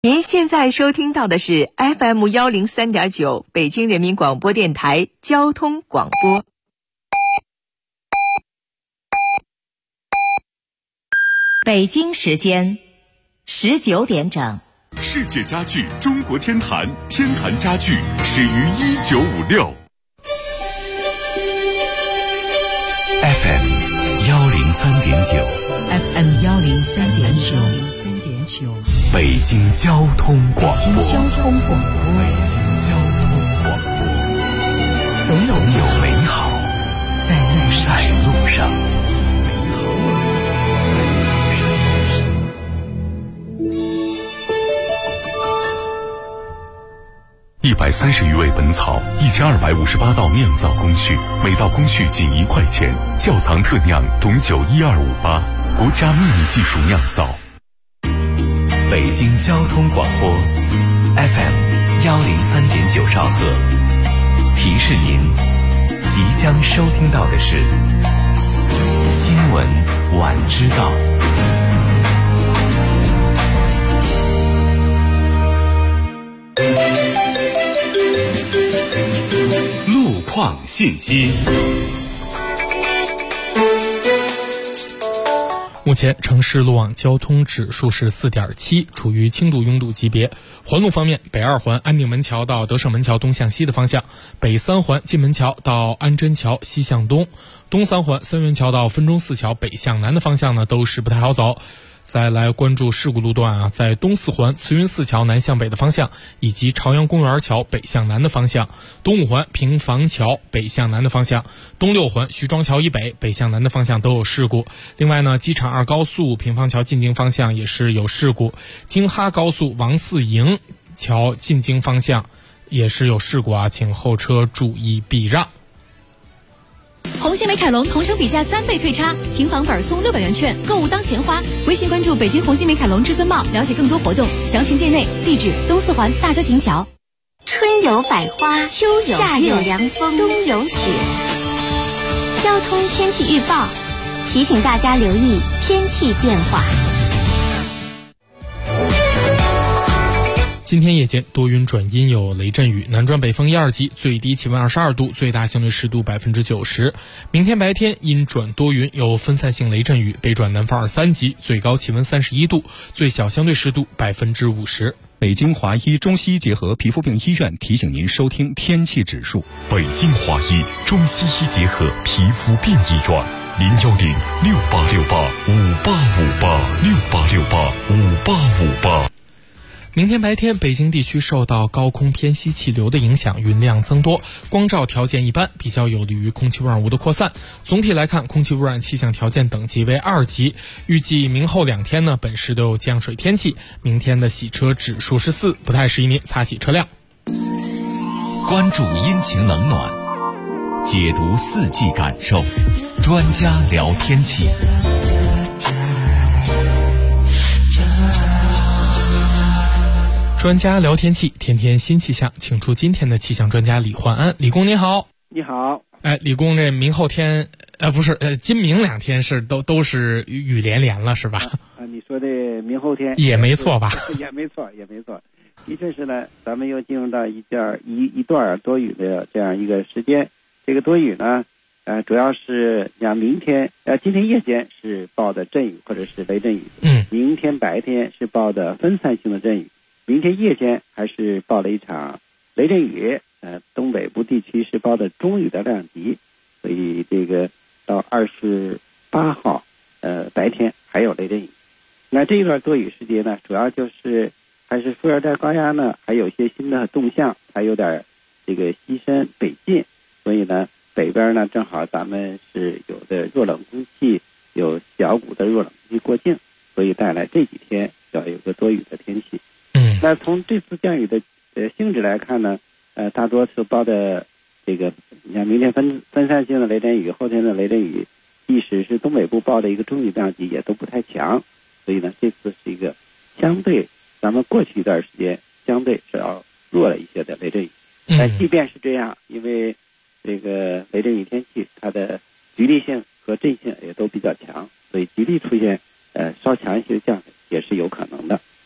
您现在收听到的是 FM103.9 北京人民广播电台交通广播。北京时间19点整。 世界家具中国天坛，天坛家具始于1956。FM 103.9 FM 103.9 北京交通广播。 北京交通广播，总有美好在路上。 130余味本草，1258道酿造工序，每道工序仅1块钱。窖藏特酿董酒12588，国家秘密技术酿造。 北京交通广播 FM 103.9兆赫，提示您即将收听到的是新闻晚知道。 路况信息。 目前城市路网交通指数是 4.7， 处于轻度拥堵级别。环路方面，北2环安定门桥到德胜门桥东向西的方向，北3环进门桥到安贞桥西向东，东3环三元桥到分钟寺桥北向南的方向呢，都是不太好走。再来关注事故路段啊，在东4环慈云寺桥南向北的方向，以及朝阳公园桥北向南的方向，东5环平房桥北向南的方向，东6环徐庄桥以北北向南的方向都有事故。另外呢，机场2高速平房桥进京方向也是有事故，京哈高速王四营桥进京方向也是有事故啊，请后车注意避让。 红星美凯龙同城比价3倍退差，平房本送600元券，购物当钱花。微信关注北京红星美凯龙至尊茂，了解更多活动，详询店内。地址东4环大遮亭桥。 春有百花，秋有夏有凉风，冬有雪。交通天气预报提醒大家留意天气变化。 今天夜间多云转阴，有雷阵雨，南转北风1、2级，最低气温22度，最大相对湿度90%。明天白天阴转多云，有分散性雷阵雨，北转南风2、3级，最高气温31度，最小相对湿度50%。 北京华医中西医结合皮肤病医院提醒您收听天气指数。 北京华医中西医结合皮肤病医院，0106868586858 明天白天，北京地区受到高空偏西气流的影响，云量增多，光照条件一般，比较有利于空气污染物的扩散。总体来看，空气污染气象条件等级为2级。预计明后2天呢，本市都有降水天气。明天的洗车指数是4，不太适宜您擦洗车辆。 关注阴晴冷暖，解读四季感受，专家聊天气。 专家聊天气，天天新气象，请出今天的气象专家李焕安。李工您好。 你好。 李工，这明后天今明2天是都是雨连连了是吧？ 你说的明后天也没错吧？ 也没错。的确是呢，咱们又进入到一段多雨的这样一个时间。这个多雨呢，主要是像今天夜间是报的阵雨或者是雷阵雨，明天白天是报的分散性的阵雨，明天夜间还是报了一场雷阵雨，东北部地区是报的中雨的量级，所以这个到28号，白天还有雷阵雨。那这一段多雨时节呢，主要就是还是副热带高压呢，还有一些新的动向，还有点这个西伸北进，所以呢，北边呢正好咱们是有的弱冷空气，有小股的弱冷空气过境，所以带来这几天要有个多雨的天气。那从这次降雨的性质来看呢，大多是报的这个，你看明天分散性的雷阵雨，后天的雷阵雨，即使是东北部报的一个中雨量级也都不太强，所以呢，这次是一个相对咱们过去一段时间相对是要弱了一些的雷阵雨。但即便是这样，因为这个雷阵雨天气它的局地性和阵性也都比较强，所以局地出现稍强一些的降水也是有可能的。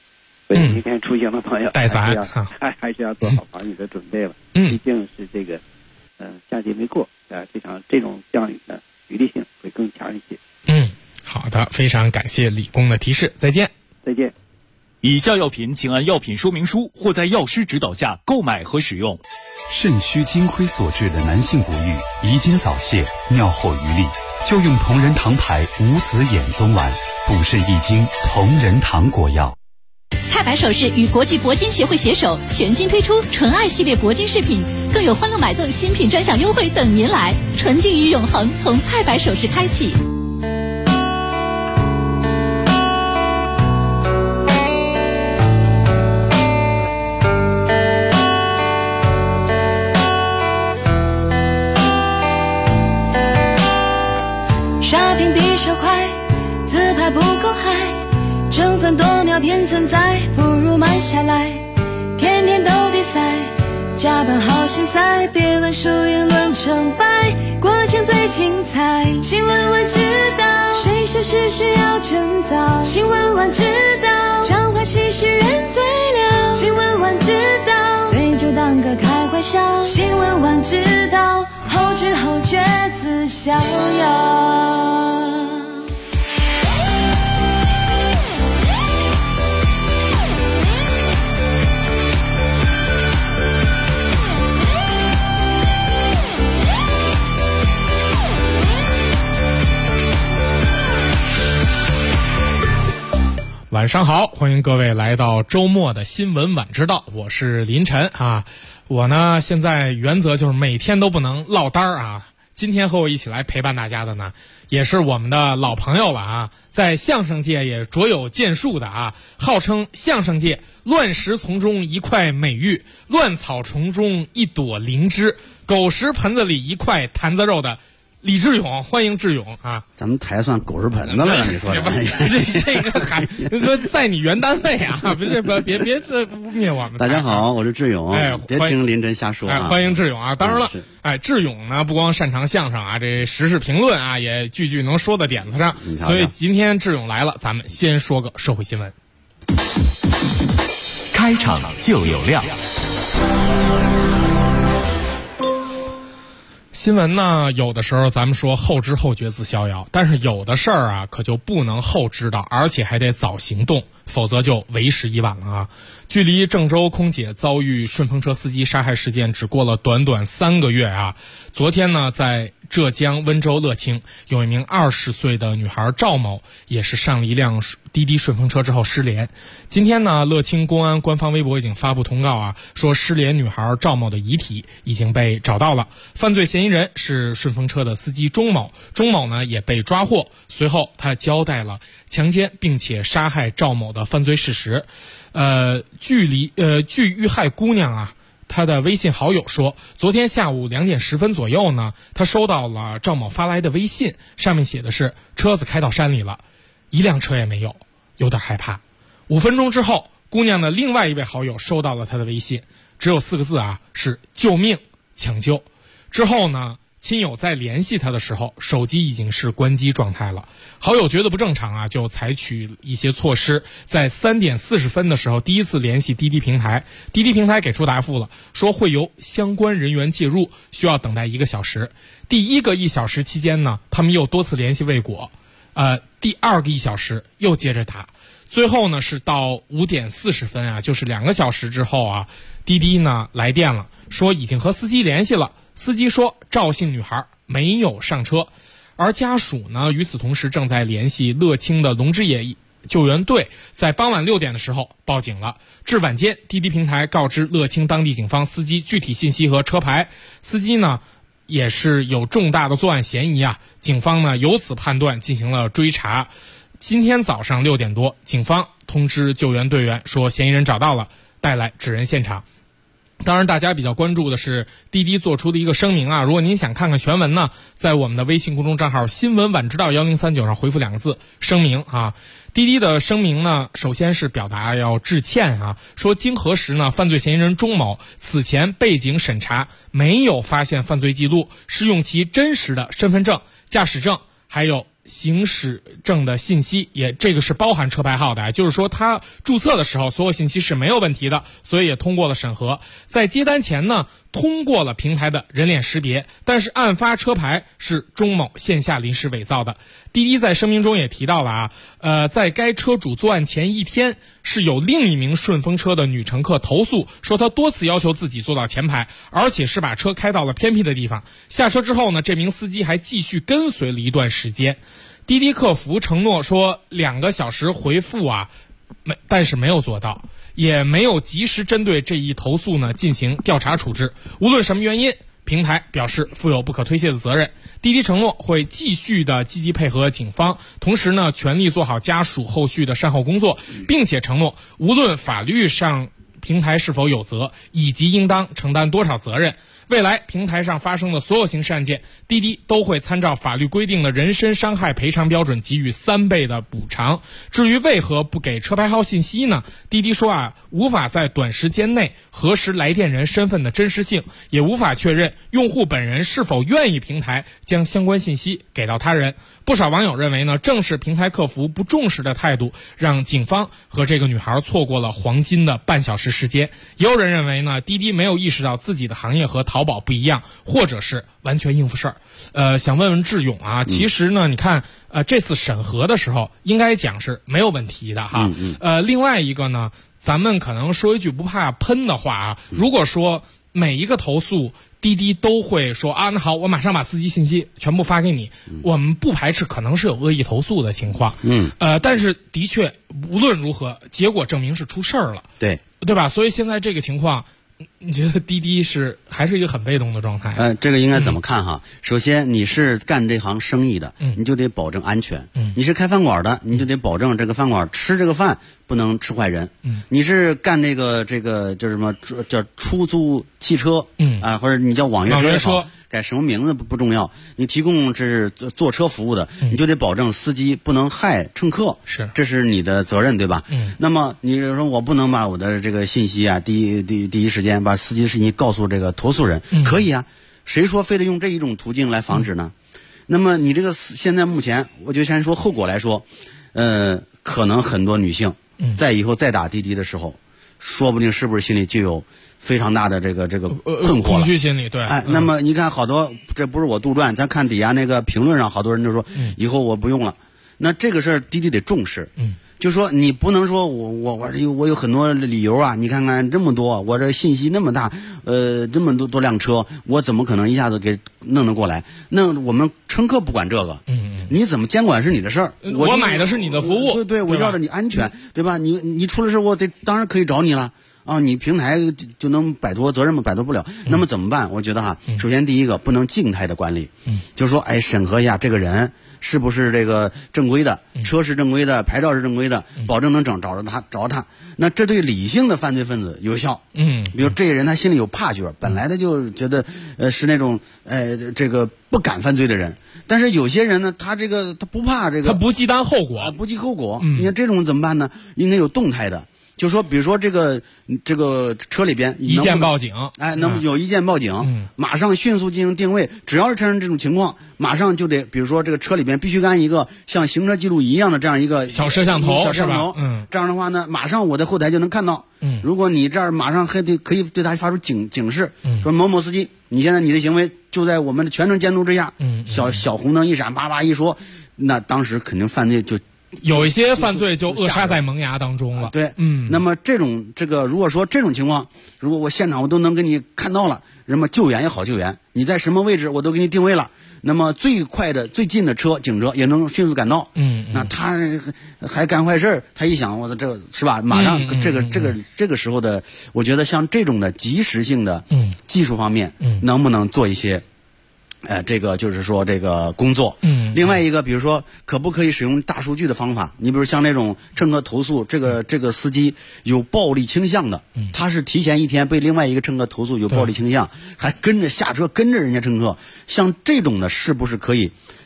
所以明天出行的朋友带伞还是要做好防雨的准备了。毕竟是这个夏季没过这种降雨呢，雨力性会更强一些。 好的，非常感谢李工的提示，再见。 再见。 以下药品请按药品说明书或在药师指导下购买和使用。 肾虚精亏所致的男性不育、遗精早泄、尿后余力，就用同仁堂牌无籽眼松丸，补肾益精同仁堂果药。 菜百首饰与国际铂金协会携手，全新推出纯爱系列铂金饰品，更有欢乐买赠新品专享优惠等您来。纯净与永恒从菜百首饰开启。 刷屏比手快，自拍不够嗨，争分夺秒偏存在，不如慢下来。天天都比赛，加班好心塞，别问输赢论成败，过程最精彩。新闻晚知道，谁说事实要趁早？新闻晚知道，讲话其实人最了。新闻晚知道，对就当个开怀笑。新闻晚知道，后知后觉自逍遥。 晚上好，欢迎各位来到周末的新闻晚知道，我是林晨啊。我呢现在原则就是每天都不能落单啊。今天和我一起来陪伴大家的呢，也是我们的老朋友了啊，在相声界也卓有建树的啊，号称相声界乱石丛中一块美玉，乱草丛中一朵灵芝，狗食盆子里一块坛子肉的李志勇，欢迎志勇啊！ 咱们台算狗食盆子了，你说这个还在你原单位啊？别这污蔑我们！ 大家好，我是志勇，别听林真瞎说啊！ 欢迎志勇啊！当然了，志勇呢不光擅长相声啊，这时事评论啊也句能说到点子上，所以今天志勇来了，咱们先说个社会新闻。 开场就有料。 新闻呢，有的时候咱们说后知后觉自逍遥，但是有的事儿啊，可就不能后知道，而且还得早行动，否则就为时已晚了啊！距离郑州空姐遭遇顺风车司机杀害事件只过了短短3个月啊！昨天呢，在浙江温州乐清，有一名20岁的女孩赵某，也是上了一辆滴滴顺风车之后失联。今天呢，乐清公安官方微博已经发布通告啊，说失联女孩赵某的遗体已经被找到了，犯罪嫌疑人是顺风车的司机钟某，钟某呢也被抓获。随后他交代了强奸并且杀害赵某的犯罪事实。据遇害姑娘啊，他的微信好友说，昨天下午2点10分左右呢，他收到了赵某发来的微信，上面写的是车子开到山里了，一辆车也没有，有点害怕。5分钟之后，姑娘的另外一位好友收到了他的微信，只有4个字啊，是救命抢救。之后呢，亲友在联系他的时候，手机已经是关机状态了。好友觉得不正常啊，就采取一些措施，在3点40分的时候第一次联系滴滴平台，滴滴平台给出答复了，说会由相关人员介入，需要等待1个小时。第1个1小时期间呢，他们又多次联系未果，第2个1小时又接着打，最后呢是到5点40分啊，就是2个小时之后啊，滴滴呢来电了，说已经和司机联系了，司机说赵姓女孩没有上车，而家属呢与此同时正在联系乐清的龙之野救援队，在傍晚6点的时候报警了。至晚间，滴滴平台告知乐清当地警方司机具体信息和车牌，司机呢也是有重大的作案嫌疑啊，警方呢由此判断进行了追查。今天早上6点多，警方通知救援队员说嫌疑人找到了，带来指认现场。当然大家比较关注的是滴滴做出的一个声明啊，如果您想看看全文呢，在我们的微信公众账号新闻晚知道1039上回复2个字声明啊。滴滴的声明呢，首先是表达要致歉啊，说经核实呢，犯罪嫌疑人钟某此前背景审查没有发现犯罪记录，是用其真实的身份证、驾驶证还有行驶证的信息，也这个是包含车牌号的，就是说他注册的时候所有信息是没有问题的，所以也通过了审核。在接单前呢，通过了平台的人脸识别，但是案发车牌是钟某线下临时伪造的。滴滴在声明中也提到了在该车主作案前1天，是有另一名顺风车的女乘客投诉说她多次要求自己坐到前排，而且是把车开到了偏僻的地方。下车之后呢，这名司机还继续跟随了一段时间。滴滴客服承诺说2个小时回复但是没有做到，也没有及时针对这一投诉呢进行调查处置。无论什么原因，平台表示负有不可推卸的责任。滴滴承诺会继续的积极配合警方，同时呢全力做好家属后续的善后工作，并且承诺无论法律上平台是否有责，以及应当承担多少责任，未来平台上发生的所有刑事案件，滴滴都会参照法律规定的人身伤害赔偿标准给予3倍的补偿。至于为何不给车牌号信息呢？滴滴说无法在短时间内核实来电人身份的真实性，也无法确认用户本人是否愿意平台将相关信息给到他人。不少网友认为呢，正是平台客服不重视的态度，让警方和这个女孩错过了黄金的半小时时间。也有人认为呢，滴滴没有意识到自己的行业和淘宝不一样，或者是完全应付事儿。想问问志勇其实呢，你看这次审核的时候应该讲是没有问题的哈。另外一个呢，咱们可能说一句不怕喷的话如果说每一个投诉滴滴都会说那好，我马上把司机信息全部发给你，我们不排斥可能是有恶意投诉的情况。但是的确无论如何，结果证明是出事儿了，对吧？所以现在这个情况，你觉得滴滴还是一个很被动的状态？ 这个应该怎么看哈？首先，你是干这行生意的，你就得保证安全。你是开饭馆的，你就得保证这个饭馆吃这个饭不能吃坏人。你是干这个叫什么叫出租汽车，或者你叫网约车也好，改什么名字不重要，你提供这是坐车服务的，你就得保证司机不能害乘客，这是你的责任，对吧？那么你说我不能把我的这个信息第一时间把司机信息告诉这个投诉人，可以谁说非得用这一种途径来防止呢？那么你这个现在目前，我就先说后果来说，可能很多女性在以后再打滴滴的时候，说不定是不是心里就有非常大的这个困惑了， 恐惧心理，对。 那么你看好多，这不是我杜撰，咱看底下那个评论上，好多人就说以后我不用了。那这个事儿滴滴得重视，就说你不能说我有很多理由你看看这么多，我这信息那么大，这么多辆车，我怎么可能一下子给弄得过来？那我们乘客不管这个，你怎么监管是你的事儿， 我买的是你的服务， 对，我要着你安全，对吧？你出了事，我当然可以找你了。你平台就能摆脱责任吗？摆脱不了。那么怎么办？我觉得首先第一个不能静态的管理，就是说审核一下这个人是不是这个正规的，车是正规的，牌照是正规的，保证能找着他。那这对理性的犯罪分子有效。比如这个人他心里有怕觉，本来他就觉得是那种这个不敢犯罪的人，但是有些人呢，他不怕这个， 他不计担后果， 不计后果。你看这种怎么办呢？应该有动态的。就说比如说这个车里边一键报警， 能有一键报警，马上迅速进行定位，只要是产生这种情况，马上就得比如说这个车里边必须安一个像行车记录仪一样的这样一个小摄像头， 这样的话呢，马上我在后台就能看到。如果你这儿马上可以对他发出警示，说某某司机，你现在你的行为就在我们的全程监督之下，小红灯一闪，叭叭一说，那当时肯定犯罪就。 有一些犯罪就扼杀在萌芽当中了。 对，那么如果说这种情况，如果我现场我都能给你看到了，那么救援也好救援，你在什么位置我都给你定位了，那么最快的最近的警车也能迅速赶到。那他还干坏事，他一想我的这是吧，马上这个时候的，我觉得像这种的及时性的技术方面，能不能做一些？这个就是说这个工作。另外一个，比如说可不可以使用大数据的方法？你比如像那种乘客投诉，这个司机有暴力倾向的，他是提前1天被另外一个乘客投诉有暴力倾向，还跟着下车跟着人家乘客，像这种的是不是可以？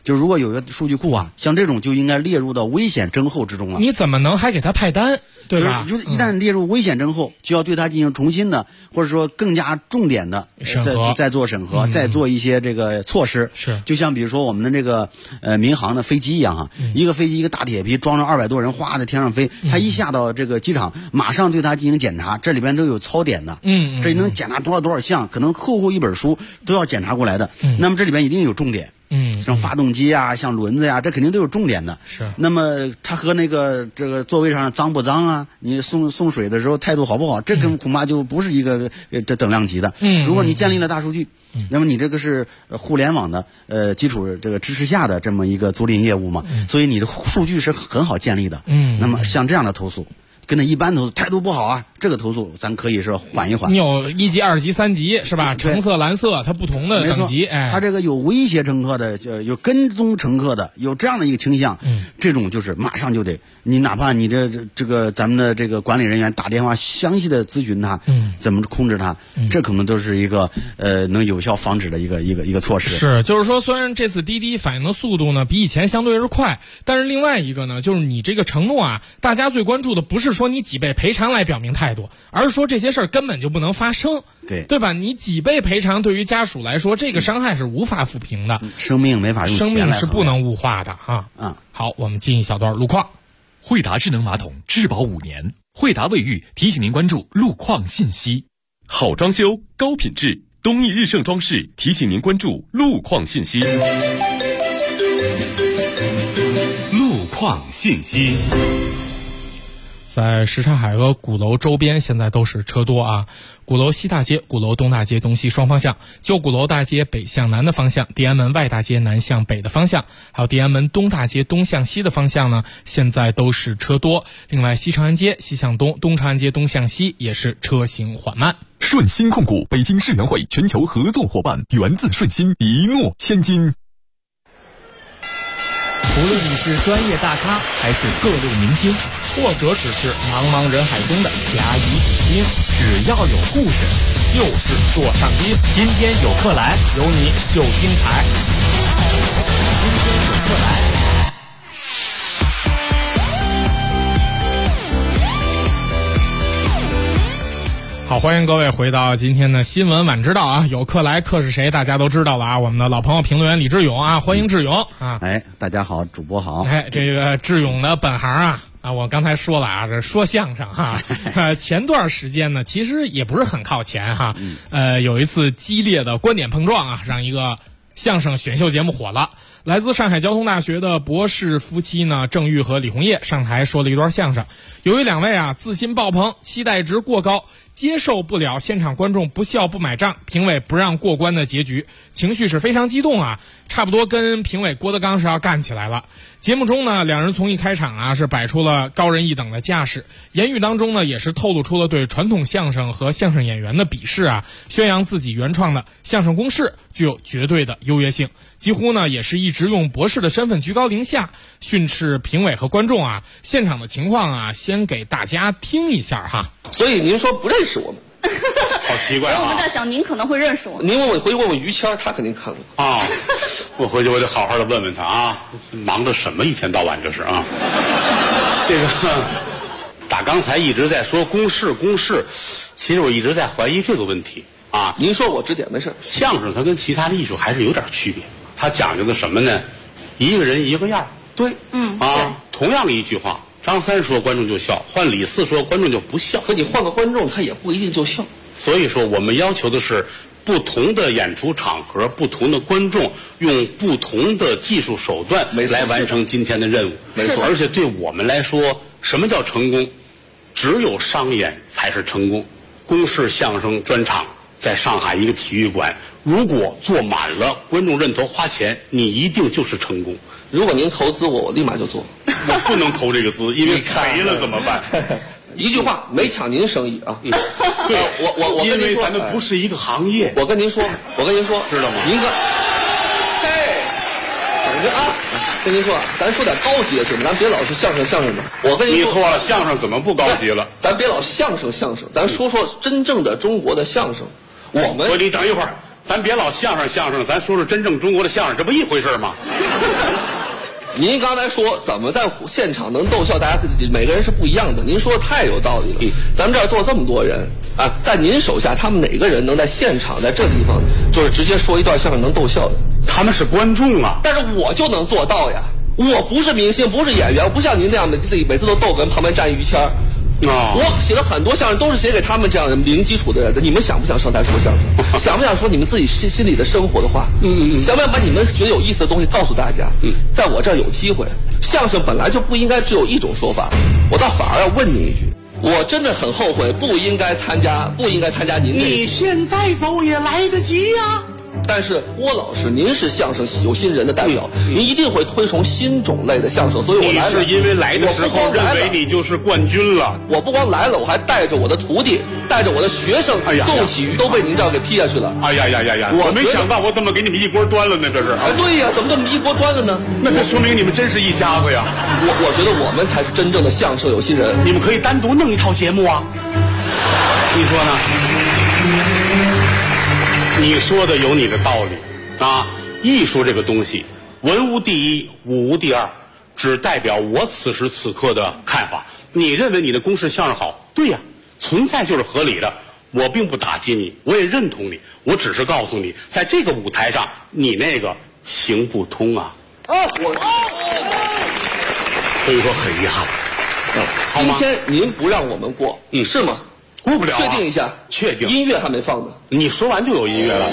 就如果有个数据库啊，像这种就应该列入到危险征候之中了。 你怎么能还给他派单，对吧？ 就是一旦列入危险征候，就要对他进行重新的，或者说更加重点的再做审核，再做一些这个措施。 是， 就像比如说我们的这个民航的飞机一样哈，一个飞机一个大铁皮装着200多人，哗在天上飞，他一下到这个机场，马上对他进行检查，这里边都有槽点的。这能检查多少项，可能厚一本书都要检查过来的。那么这里边一定有重点。像发动机啊，像轮子呀，这肯定都有重点的。 是。 那么它和那个这个座位上脏不脏啊？你送水的时候态度好不好？这恐怕就不是一个这等量级的。如果你建立了大数据，那么你这个是互联网的基础这个支持下的这么一个租赁业务嘛，所以你的数据是很好建立的。那么像这样的投诉，跟那一般投诉态度不好啊，这个投诉咱可以是缓一缓。 你有1级、2级、3级是吧？橙色、蓝色，它不同的等级。 它这个有威胁乘客的，有跟踪乘客的，有这样的一个倾向。这种就是马上就得，你哪怕你这个咱们的这个管理人员打电话详细的咨询他，怎么控制他，这可能都是一个能有效防止的一个措施。 是，就是说，虽然这次滴滴反应的速度呢比以前相对是快，但是另外一个呢，就是你这个承诺啊，大家最关注的不是说你几倍赔偿来表明态度，而是说这些事儿根本就不能发生，对吧？你几倍赔偿对于家属来说，这个伤害是无法抚平的， 生命没法用钱来衡量， 生命是不能物化的啊。好，我们进一小段路况。 惠达智能马桶质保5年，惠达卫浴提醒您关注路况信息。好装修，高品质，东益日盛装饰提醒您关注路况信息。路况信息。 在什刹海和鼓楼周边现在都是车多啊，鼓楼西大街、鼓楼东大街东西双方向，就鼓楼大街北向南的方向，地安门外大街南向北的方向，还有地安门东大街东向西的方向呢，现在都是车多。另外西长安街西向东、东长安街东向西也是车行缓慢。 顺鑫控股北京世园会全球合作伙伴，源自顺鑫，一诺千金。 无论你是专业大咖还是各路明星，或者只是茫茫人海中的甲乙丙丁，只要有故事就是座上宾。今天有客来，有你就精彩。今天有客来。 好，欢迎各位回到今天的新闻晚知道啊！有客来，客是谁？大家都知道了啊！我们的老朋友评论员李志勇啊，欢迎志勇啊！ 大家好，主播好！ 这个志勇的本行啊，我刚才说了啊，这说相声哈。前段时间呢，其实也不是很靠前哈，有一次激烈的观点碰撞啊，让一个相声选秀节目火了。来自上海交通大学的博士夫妻呢，郑玉和李红叶上台说了一段相声。由于两位啊自信爆棚，期待值过高，接受不了现场观众不笑不买账，评委不让过关的结局，情绪是非常激动啊，差不多跟评委郭德纲是要干起来了。节目中呢，两人从一开场啊是摆出了高人一等的架势，言语当中呢也是透露出了对传统相声和相声演员的鄙视啊，宣扬自己原创的相声公式具有绝对的优越性，几乎呢也是一直用博士的身份居高临下训斥评委和观众啊。现场的情况啊，先给大家听一下哈。 所以您说不认识我们， 好奇怪啊！ 所以我们在想，您可能会认识我。 您回去问问于谦，他肯定看过啊。我回去我得好好的问问他啊，忙着什么一天到晚这是啊。这个打刚才一直在说公式，其实我一直在怀疑这个问题啊。 您说我指点没事。 相声它跟其他的艺术还是有点区别，它讲究的什么呢？一个人一个样。 对， 同样的一句话，张三说观众就笑，换李四说观众就不笑。 可你换个观众，他也不一定就笑。 所以说，我们要求的是不同的演出场合、不同的观众，用不同的技术手段来完成今天的任务。 没错， 而且对我们来说，什么叫成功？只有商演才是成功。公式相声专场在上海一个体育馆，如果坐满了，观众认头花钱，你一定就是成功。 如果您投资我立马就做。 我不能投这个资，因为赔了怎么办？ 一句话，没抢您生意啊！ 对， 我跟您说， 咱们不是一个行业。 我跟您说， 知道吗？ 您等着啊！跟您说，咱说点高级的行吗？咱别老是相声的。我跟您说， 你错了，相声怎么不高级了？ 咱别老相声，咱说说真正的中国的相声。我们， 你等一会儿， 咱别老相声，咱说说真正中国的相声，这不一回事吗？ 您刚才说怎么在现场能逗笑大家，每个人是不一样的。您说的太有道理了。咱们这儿坐这么多人啊，在您手下，他们哪个人能在现场在这地方就是直接说一段相声能逗笑的？ 他们是观众啊。 但是我就能做到呀！我不是明星，不是演员，我不像您那样的自己每次都逗哏旁边站于谦儿。我写了很多相声，都是写给他们这样的零基础的人的。你们想不想上台说相声？想不想说你们自己心里的生活的话？想不想把你们觉得有意思的东西告诉大家？在我这儿有机会。相声本来就不应该只有一种说法，我倒反而要问您一句，我真的很后悔不应该参加您这。 你现在走也来得及呀。 但是郭老师，您是相声有心人的代表，您一定会推崇新种类的相声，所以我来了。 你是因为来的时候认为你就是冠军了。 我不光来了，我还带着我的徒弟，带着我的学生，宋喜瑜都被您这样给踢下去了。 哎呀！我没想到我怎么给你们一锅端了呢？这是。 对呀，怎么这么一锅端了呢？ 那这说明你们真是一家子呀！ 我觉得我们才是真正的相声有心人。 你们可以单独弄一套节目啊，你说呢？你说的有你的道理啊！艺术这个东西，文无第一，武无第二，只代表我此时此刻的看法。你认为你的公式相声好，对呀，存在就是合理的。我并不打击你，我也认同你，我只是告诉你，在这个舞台上，你那个行不通啊！所以说很遗憾。 今天您不让我们过，是吗？ 过不了、 确定一下， 确定。 音乐还没放呢， 你说完就有音乐了。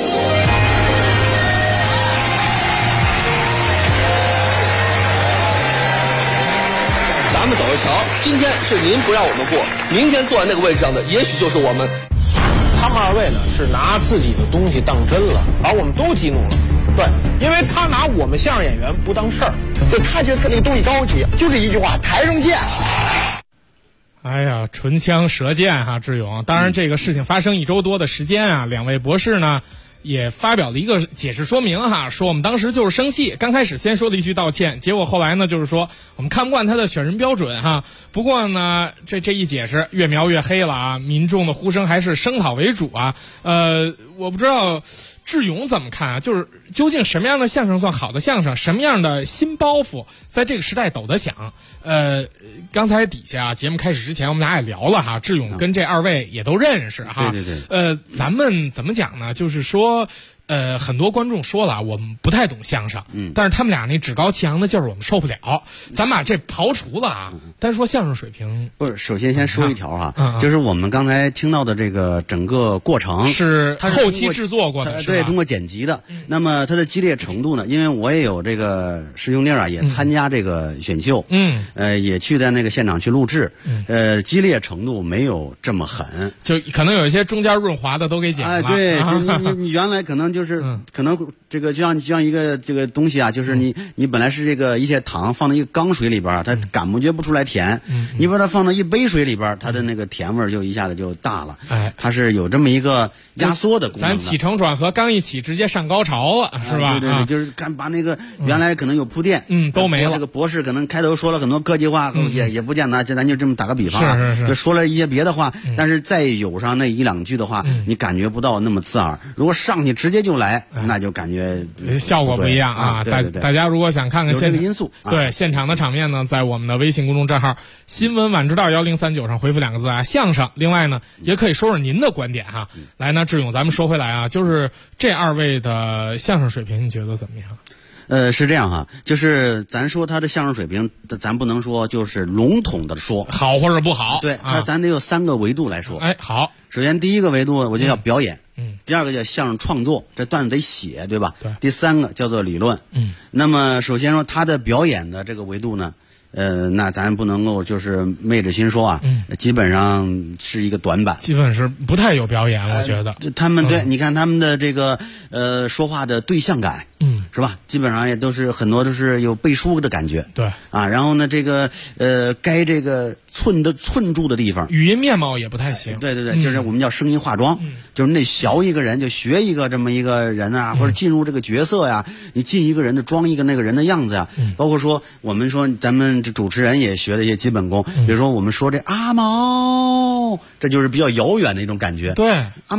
咱们走着瞧，今天是您不让我们过，明天坐在那个位置上的，也许就是我们。 他们二位呢是拿自己的东西当真了，把我们都激怒了。对，因为他拿我们相声演员不当事儿， 就他觉得他那个东西高级，就这一句话，台上见。 哎呀，唇枪舌剑哈，志勇。当然，这个事情发生1周多的时间啊，两位博士呢也发表了一个解释说明哈，说我们当时就是生气，刚开始先说了一句道歉，结果后来呢就是说我们看不惯他的选人标准哈。不过呢，这一解释越描越黑了啊，民众的呼声还是声讨为主啊。我不知道志勇怎么看啊？就是究竟什么样的相声算好的相声？什么样的新包袱在这个时代抖得响？刚才底下节目开始之前，我们俩也聊了哈，志勇跟这二位也都认识哈。 对。 咱们怎么讲呢？就是说，很多观众说了，我们不太懂相声，但是他们俩那趾高气扬的劲儿我们受不了。咱把这刨除了啊，单说相声水平， 不是。首先先说一条哈，就是我们刚才听到的这个整个过程是后期制作过的， 对，通过剪辑的。那么它的激烈程度呢？因为我也有这个师兄弟啊，也参加这个选秀，也去在那个现场去录制，激烈程度没有这么狠， 就可能有一些中间润滑的都给剪了。 对，就你原来可能就是可能这个就像一个这个东西啊，就是你本来是这个一些糖放到一个缸水里边，它感觉不出来甜，你把它放到一杯水里边，它的那个甜味就一下子就大了。它是有这么一个压缩的功能的。 咱起承转合刚一起直接上高潮了，是吧？ 对，就是把那个原来可能有铺垫， 都没了。 这个博士可能开头说了很多客气话，也不见得，咱就这么打个比方啊，就说了一些别的话，但是再有上那一两句的话，你感觉不到那么刺耳。如果上去直接就来，那就感觉效果不一样啊！大家如果想看看有这个因素， 对现场的场面呢，在我们的微信公众账号“新闻晚知道1039”上回复2个字啊，相声。另外呢，也可以说说您的观点哈。来呢，志勇，咱们说回来啊，就是这二位的相声水平，你觉得怎么样？ 是这样哈，就是咱说他的相声水平，咱不能说就是笼统的说好或者不好， 对，咱得有3个维度来说。 好， 首先第一个维度我就叫表演，第二个叫相声创作，这段子得写，对吧？ 对。 第3个叫做理论，那么首先说他的表演的这个维度呢，那咱不能够就是昧着心说啊，基本上是一个短板， 基本是不太有表演，我觉得。 他们对，你看他们的这个说话的对象感，是吧？基本上也都是很多都是有背书的感觉， 对啊。然后呢，这个该这个寸住的地方， 语音面貌也不太行。 对，就是我们叫声音化妆，就是你得学一个人，就学一个这么一个人啊，或者进入这个角色呀，你进一个人的装一个那个人的样子呀。包括说我们说咱们这主持人也学的一些基本功，比如说我们说这阿毛，这就是比较遥远的一种感觉。 对， 阿毛。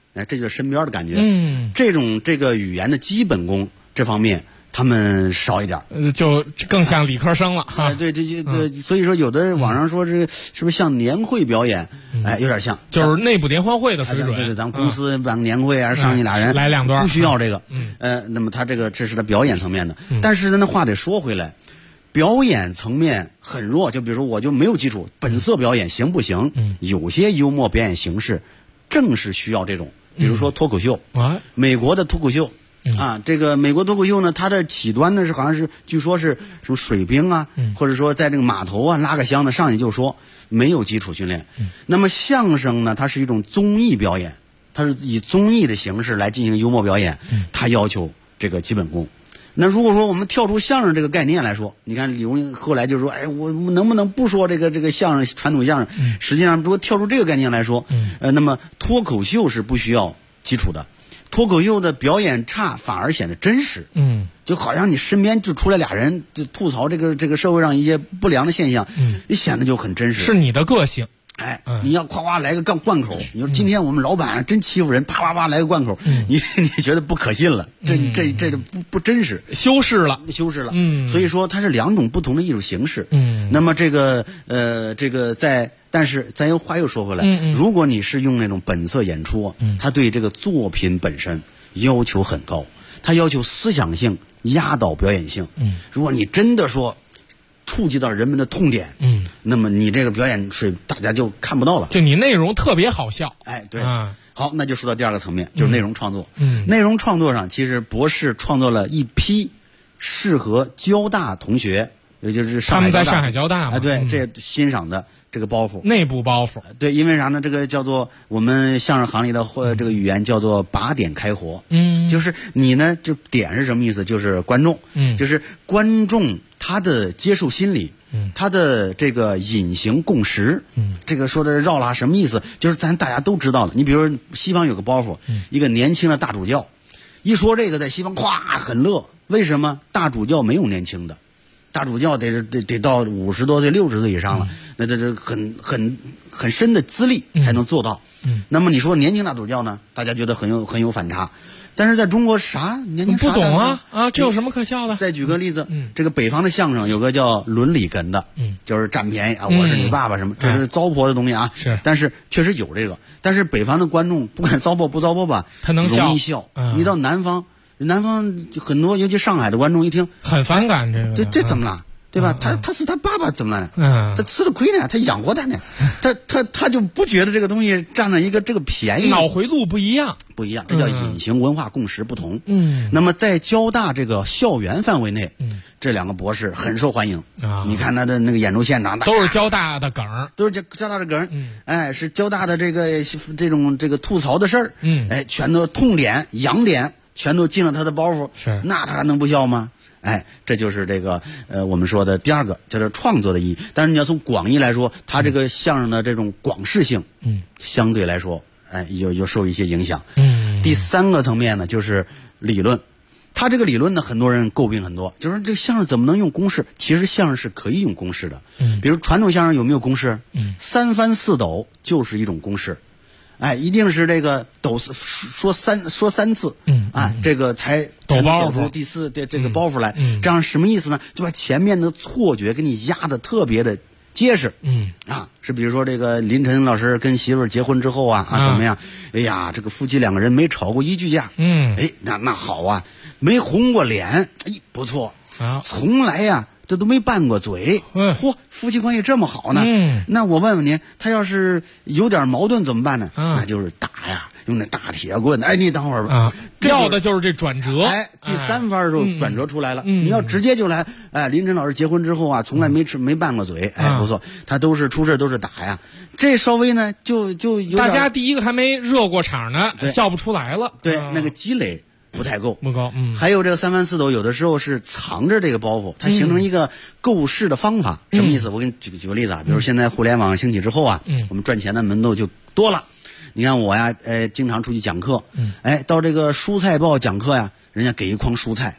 哎，这就是身边的感觉。这个语言的基本功这方面，他们少一点， 就更像理科生了哈。 对，所以说有的网上说是不是像年会表演？哎，有点像， 就是内部联欢会的水准。 对，咱们公司办年会啊，上一俩人来2段， 不需要这个。那么他这是他表演层面的。但是那话得说回来，表演层面很弱。就比如说，我就没有基础，本色表演行不行？有些幽默表演形式正是需要这种，比如说脱口秀，美国的脱口秀。这个美国脱口秀呢，它的起端呢是好像是据说是什么水兵啊，或者说在这个码头啊拉个箱子上去就说，没有基础训练。那么相声呢，它是一种综艺表演，它是以综艺的形式来进行幽默表演，它要求这个基本功。那如果说我们跳出相声这个概念来说，你看李荣英后来就说，哎，我能不能不说这个相声传统相声？实际上如果跳出这个概念来说，那么脱口秀是不需要基础的。脱口秀的表演差反而显得真实，就好像你身边就出来俩人就吐槽这个社会上一些不良的现象，你显得就很真实， 是你的个性。 哎，你要夸夸来个贯口，你说今天我们老板真欺负人，啪啪啪来个贯口，你觉得不可信了，这不真实， 修饰了。 所以说它是两种不同的艺术形式。那么这个但是咱话又说回来，如果你是用那种本色演出，他对这个作品本身要求很高，他要求思想性压倒表演性。如果你真的说触及到人们的痛点，那么你这个表演是大家就看不到了， 就你内容特别好笑。 哎，对。好，那就说到第二个层面，就是内容创作。内容创作上，其实博士创作了一批适合交大同学，也就是他们在上海交大嘛， 对，这欣赏的这个包袱， 内部包袱。 对，因为啥呢？这个叫做我们相声行里的这个语言叫做把点开活。就是你呢，就点是什么意思？就是观众。就是观众他的接受心理，他的这个隐形共识。这个说的绕了什么意思？就是咱大家都知道的。你比如说西方有个包袱，一个年轻的大主教，一说这个在西方咵很乐。为什么？大主教没有年轻的。大主教得到50多岁、60岁以上了，那这很深的资历才能做到。那么你说年轻大主教呢？大家觉得很有反差。但是在中国啥年轻不懂啊，这有什么可笑的？ 再举个例子，这个北方的相声有个叫伦理哏的，就是占便宜啊，我是你爸爸什么，这是糟粕的东西啊。 是， 但是确实有这个。但是北方的观众不管糟粕不糟粕吧， 他能容易笑。你到南方很多，尤其上海的观众一听很反感这个。 这怎么了？对吧？他是他爸爸怎么了？他吃了亏呢，他养活他呢，他就不觉得这个东西占了一个这个便宜。 脑回路不一样， 这叫隐形文化共识不同。那么在交大这个校园范围内，这两个博士很受欢迎。你看他的那个演出现场， 都是交大的梗， 交大的梗。哎，是交大的这种吐槽的事儿。哎，全都痛点、痒点，全都进了他的包袱。 是， 那他还能不笑吗？哎，这就是这个我们说的第二个叫做创作的意义。但是你要从广义来说，它这个相声的这种广视性，相对来说，哎，有受一些影响。第三个层面呢，就是理论。它这个理论呢，很多人诟病很多，就是这相声怎么能用公式？其实相声是可以用公式的。比如传统相声有没有公式？三翻四抖就是一种公式。哎，一定是这个说三次，这个才抖出第四这个包袱来。这样什么意思呢？就把前面的错觉给你压得特别的结实。是比如说这个林晨老师跟媳妇儿结婚之后怎么样？哎呀，这个夫妻两个人没吵过一句架。哎，那好啊，没红过脸，哎，不错。从来呀。这都没拌过嘴，夫妻关系这么好呢？那我问问您，他要是有点矛盾怎么办呢？那就是打呀，用那大铁棍。哎，你等会儿吧， 要的就是这转折。 哎，第三番的时候转折出来了。你要直接就来，哎，林晨老师结婚之后从来没拌过嘴，哎，不错，他都是出事都是打呀。这稍微呢就有大家第一个还没热过场呢，笑不出来了。 对，那个积累。不太够， 不高。 还有这个三翻四抖，有的时候是藏着这个包袱，它形成一个构事的方法。什么意思？我给你举个例子啊，比如现在互联网兴起之后我们赚钱的门道就多了。你看我呀，经常出去讲课，哎，到这个蔬菜报讲课呀，人家给一筐蔬菜，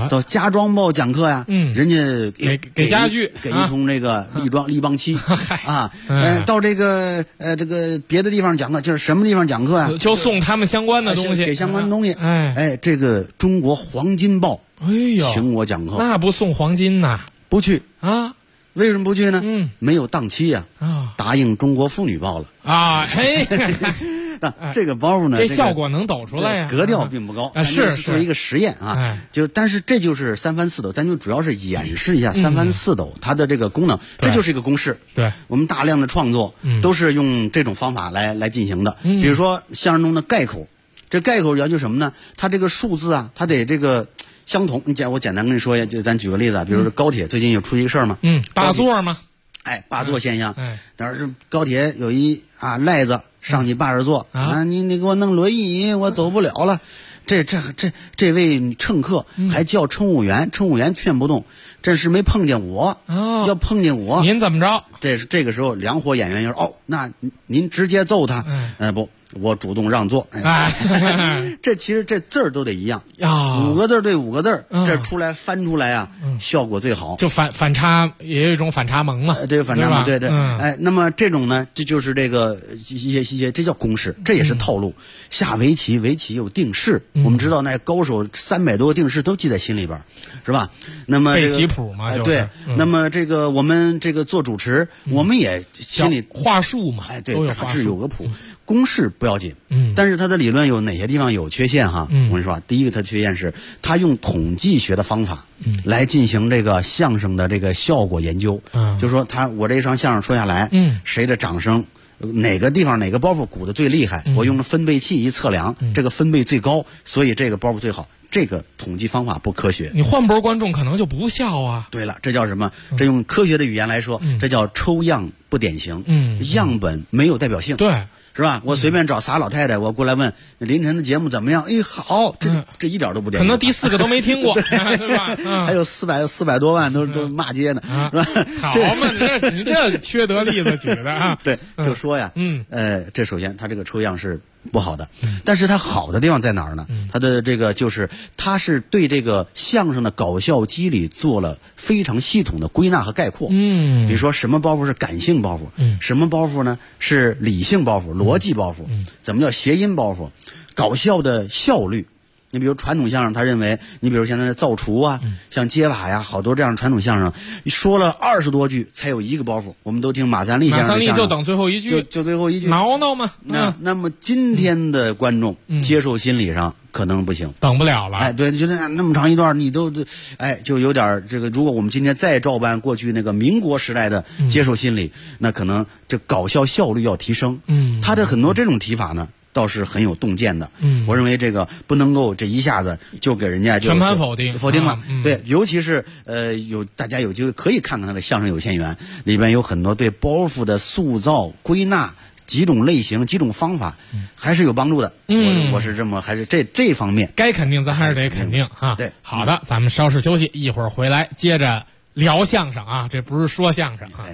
到家装报讲课呀，人家给家具， 给一通这个立邦漆啊，到这个别的地方讲课，就是什么地方讲课呀， 就送他们相关的东西， 给相关的东西。这个中国黄金报，请我讲课， 那不送黄金呐？ 不去啊？ 为什么不去呢？没有档期呀。答应中国妇女报了啊，嘿。 这个包袱呢， 这效果能抖出来呀， 格调并不高， 是做一个实验啊，但是这就是三翻四抖，咱就主要是演示一下三翻四抖它的这个功能，这就是一个公式。 对， 我们大量的创作都是用这种方法来进行的。比如说相声中的概口，这概口要求什么呢？它这个数字啊，它得这个相同。我简单跟你说一下，就咱举个例子啊，比如说高铁最近有出一个事儿嘛， 霸座嘛， 霸座现象，但是高铁有一赖子。上去霸着坐你给我弄轮椅，我走不了了。这位乘客还叫乘务员，乘务员劝不动，真是没碰见我，要碰见我， 您怎么着？ 这个时候良火演员就说那您直接揍他，不，我主动让座。这其实这字儿都得一样，5个字对5个字，这出来翻出来啊，效果最好。 就反差，也有一种反差萌嘛。 对，反差萌，对。那么这种呢，这就是这个一些，这叫公式，这也是套路。下围棋有定式，我们知道那高手300多个定式都记在心里边，是吧？那么背棋谱嘛， 对。那么这个我们这个做主持，我们也心里话术嘛， 对，大致有个谱。公式不要紧，但是它的理论有哪些地方有缺陷哈？我跟你说，第一个它的缺陷是它用统计学的方法来进行这个相声的这个效果研究，就是说我这一场相声说下来，谁的掌声哪个地方哪个包袱鼓得最厉害，我用分贝器一测量，这个分贝最高，所以这个包袱最好。这个统计方法不科学， 你换波观众可能就不笑啊。 对了，这叫什么？这用科学的语言来说，这叫抽样不典型，样本没有代表性。 对。 是吧？我随便找仨老太太，我过来问凌晨的节目怎么样？好，这一点都不典型。 可能第4个都没听过，对吧？ 还有400多万都骂街呢，是吧？ 好嘛，你这缺德例子举的啊。 对，就说呀，这首先它这个抽样是不好的，但是它好的地方在哪儿呢？它的这个就是它是对这个相声的搞笑机理做了非常系统的归纳和概括。比如说什么包袱是感性包袱，什么包袱呢是理性包袱、逻辑包袱，怎么叫谐音包袱？搞笑的效率。你比如传统相声，他认为，你比如现在的造厨啊，像接瓦呀，好多这样的传统相声，说了20多句才有一个包袱。我们都听马三立先生的相声， 马三立就等最后一句， 就最后一句， 挠挠嘛。 那么今天的观众接受心理上可能不行， 等不了了。 对，就那么长一段，你都就有点这个。如果我们今天再照搬过去那个民国时代的接受心理，那可能这搞笑效率要提升。他的很多这种提法呢，倒是很有洞见的。我认为这个不能够这一下子就给人家就全盘否定了。对，尤其是大家有机会可以看看他的相声有限元，里边有很多对包袱的塑造、归纳几种类型、几种方法，还是有帮助的。我是这么，还是这方面该肯定咱还是得肯定啊。 对， 好的，咱们稍事休息，一会儿回来接着聊相声啊，这不是说相声啊。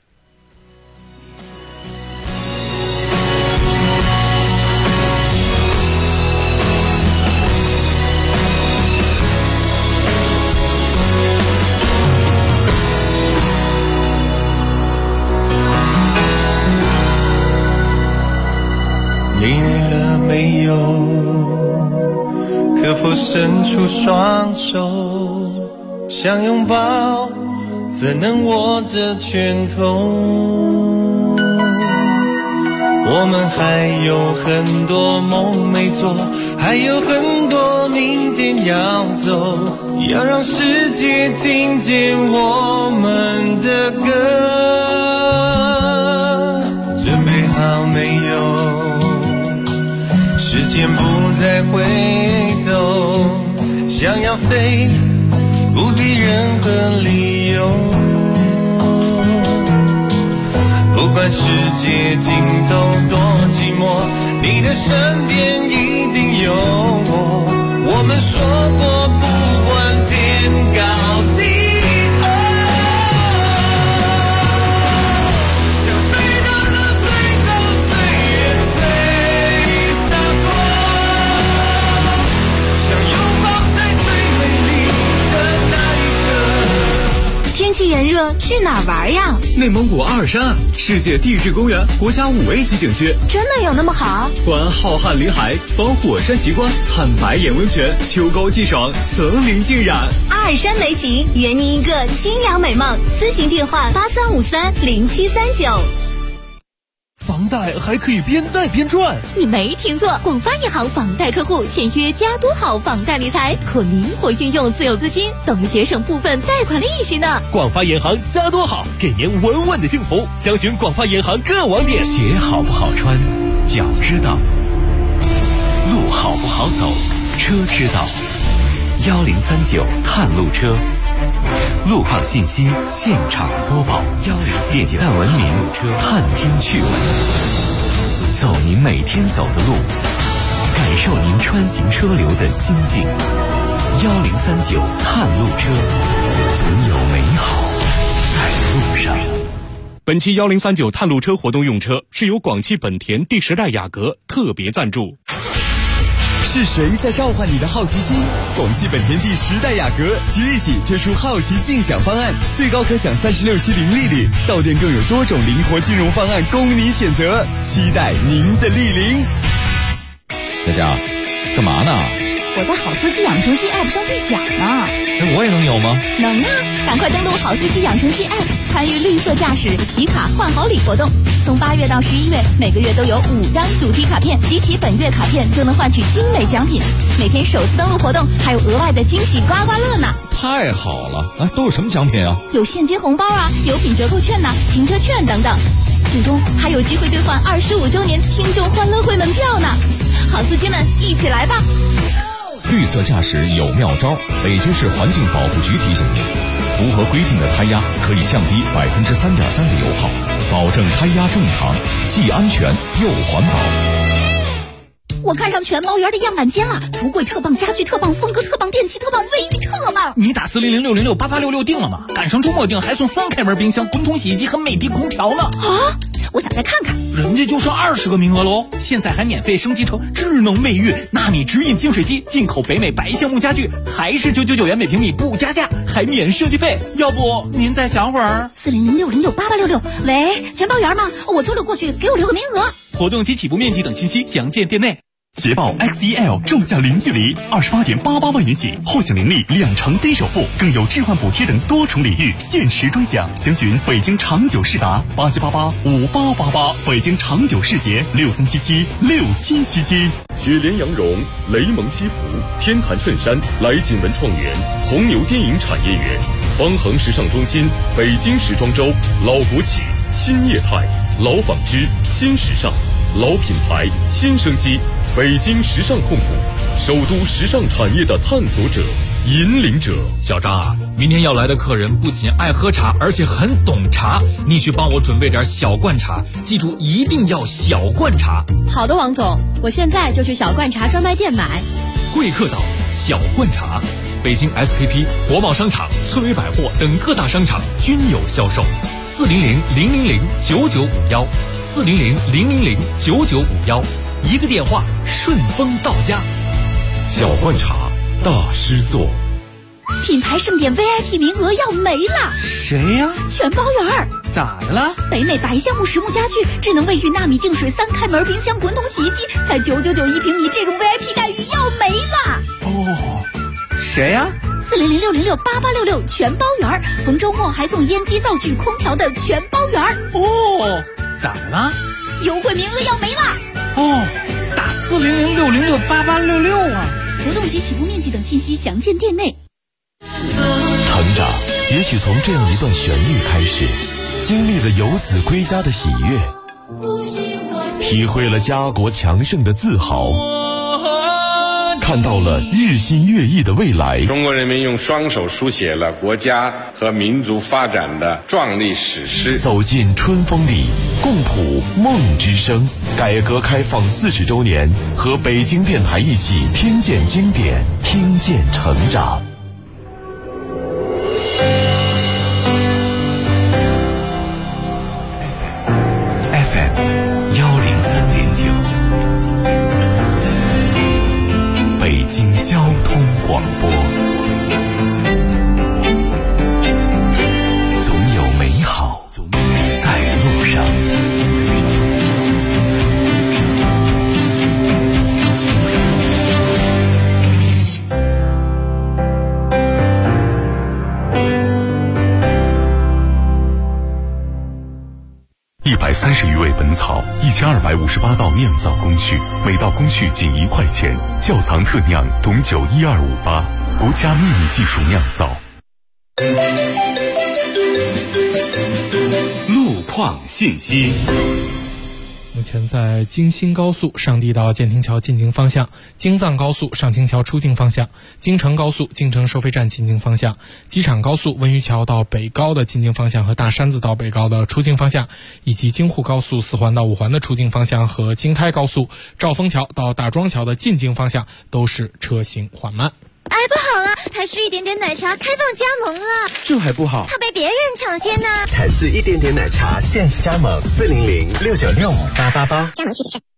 你累了没有？可否伸出双手？想拥抱，怎能握着拳头？我们还有很多梦没做，还有很多明天要走，要让世界听见我们的歌。准备好没有？时间不再回头，想要飞，不必任何理由。不管世界尽头多寂寞，你的身边一定有我。我们说过不管天高地了，去哪儿玩呀？ 内蒙古阿尔山，世界地质公园国家5A级景区。 真的有那么好？ 观浩瀚林海，访火山奇观，看白眼温泉，秋高气爽，层林尽染。 阿尔山美景，圆您一个清凉美梦。咨询电话83530739。 房贷还可以边贷边赚， 你没听错，广发银行房贷客户签约加多好房贷理财，可灵活运用自有资金，等于节省部分贷款利息呢。 广发银行加多好，给您稳稳的幸福。详询广发银行各网点。 鞋好不好穿，脚知道；路好不好走，车知道。1039探路车，路况信息现场播报。点赞文明探听趣闻，走您每天走的路，感受您穿行车流的心境。1039探路车，总有美好在路上。 本期1039探路车活动用车是由广汽本田第10代雅阁特别赞助。 是谁在召唤你的好奇心？广汽本田第10代雅阁即日起推出好奇竞享方案，最高可享36期零利率，到店更有多种灵活金融方案供你选择，期待您的莅临。 佳佳，干嘛呢？ 我在好司机养成系 App 上兑奖呢。 我也能有吗？ 能啊！赶快登录好司机养成系 App， 参与绿色驾驶集卡换好礼活动。从8月到11月，每个月都有5张主题卡片，集齐本月卡片就能换取精美奖品。每天首次登录活动还有额外的惊喜刮刮乐呢！ 太好了！哎，都有什么奖品啊？ 有现金红包啊，有品折扣券呐，停车券等等。最终还有机会兑换25周年听众欢乐会门票呢！好司机们，一起来吧！ 绿色驾驶有妙招，北京市环境保护局提醒您，符合规定的胎压可以降低3.3%的油耗，保证胎压正常，既安全又环保。 我看上全猫园的样板间了，橱柜特棒，家具特棒，风格特棒，电器特棒，卫浴特棒。 你打400-606-8866订了吗？赶上周末订还送3开门冰箱、滚筒洗衣机和美的空调呢。 啊！我想再看看。 人家就剩20个名额喽，现在还免费升级成智能卫浴、纳米直饮净水机，进口北美白橡木家具，还是999元每平米不加价，还免设计费。要不您再想会儿 ？400-606-8866。喂，全包园吗？我周六过去，给我留个名额。 活动及起步面积等信息详见店内。 捷豹 XEL 仲夏零距离28.88万元起，后享零利2成低首付，更有置换补贴等多重礼遇，限时专享。详询北京长久世达87885888，北京长久世捷63776777。 雪莲羊绒、雷蒙西服、天坛衬衫、来锦文创园、红牛电影产业园、方恒时尚中心、北京时装周、老国企、新业态、老纺织、新时尚、老品牌、新生机。北京时尚控股，首都时尚产业的探索者、引领者。 小张啊，明天要来的客人不仅爱喝茶，而且很懂茶，你去帮我准备点小罐茶，记住一定要小罐茶。 好的，王总，我现在就去小罐茶专卖店买。 贵客岛小罐茶，北京 SKP、国贸商场、村委百货等各大商场均有销售。400-000-9951，400-000-9951，一个电话，顺丰到家。 小罐茶，大师做。 品牌盛典 VIP 名额要没了。 谁呀？ 全包园。 咋的了？ 北美白橡木实木家具、智能卫浴、纳米净水、3开门冰箱、滚筒洗衣机，才999一平米，这种 VIP 待遇要没了。 哦，谁呀 ？400-606-8866全包园，逢周末还送烟机、灶具、空调的全包园。 哦，咋的了？ 优惠名额要没了。 哦，打400-606-8866啊！ 活动及起步面积等信息详见店内。 成长也许从这样一段旋律开始，经历了游子归家的喜悦，体会了家国强盛的自豪，看到了日新月异的未来。 中国人民用双手书写了国家和民族发展的壮丽史诗。 走进春风里，共谱梦之声。改革开放40周年，和北京电台一起听见经典，听见成长。 FM 103.9，北京交通广播，总有 258道酿造工序，每道工序仅1块钱。窖藏特酿董酒12588，国家秘密技术酿造。 路况信息。 目前在京新高速上地到建亭桥进京方向，京藏高速上清桥出境方向，京承高速京承收费站进京方向，机场高速温榆桥到北高的进京方向和大山子到北高的出境方向，以及京沪高速4环到5环的出境方向和京开高速兆丰桥到大庄桥的进京方向都是车行缓慢。 哎，不好了，台式一点点奶茶开放加盟了， 这还不好， 怕被别人抢先呢。 台式一点点奶茶限时加盟40069658888， 加盟具体是。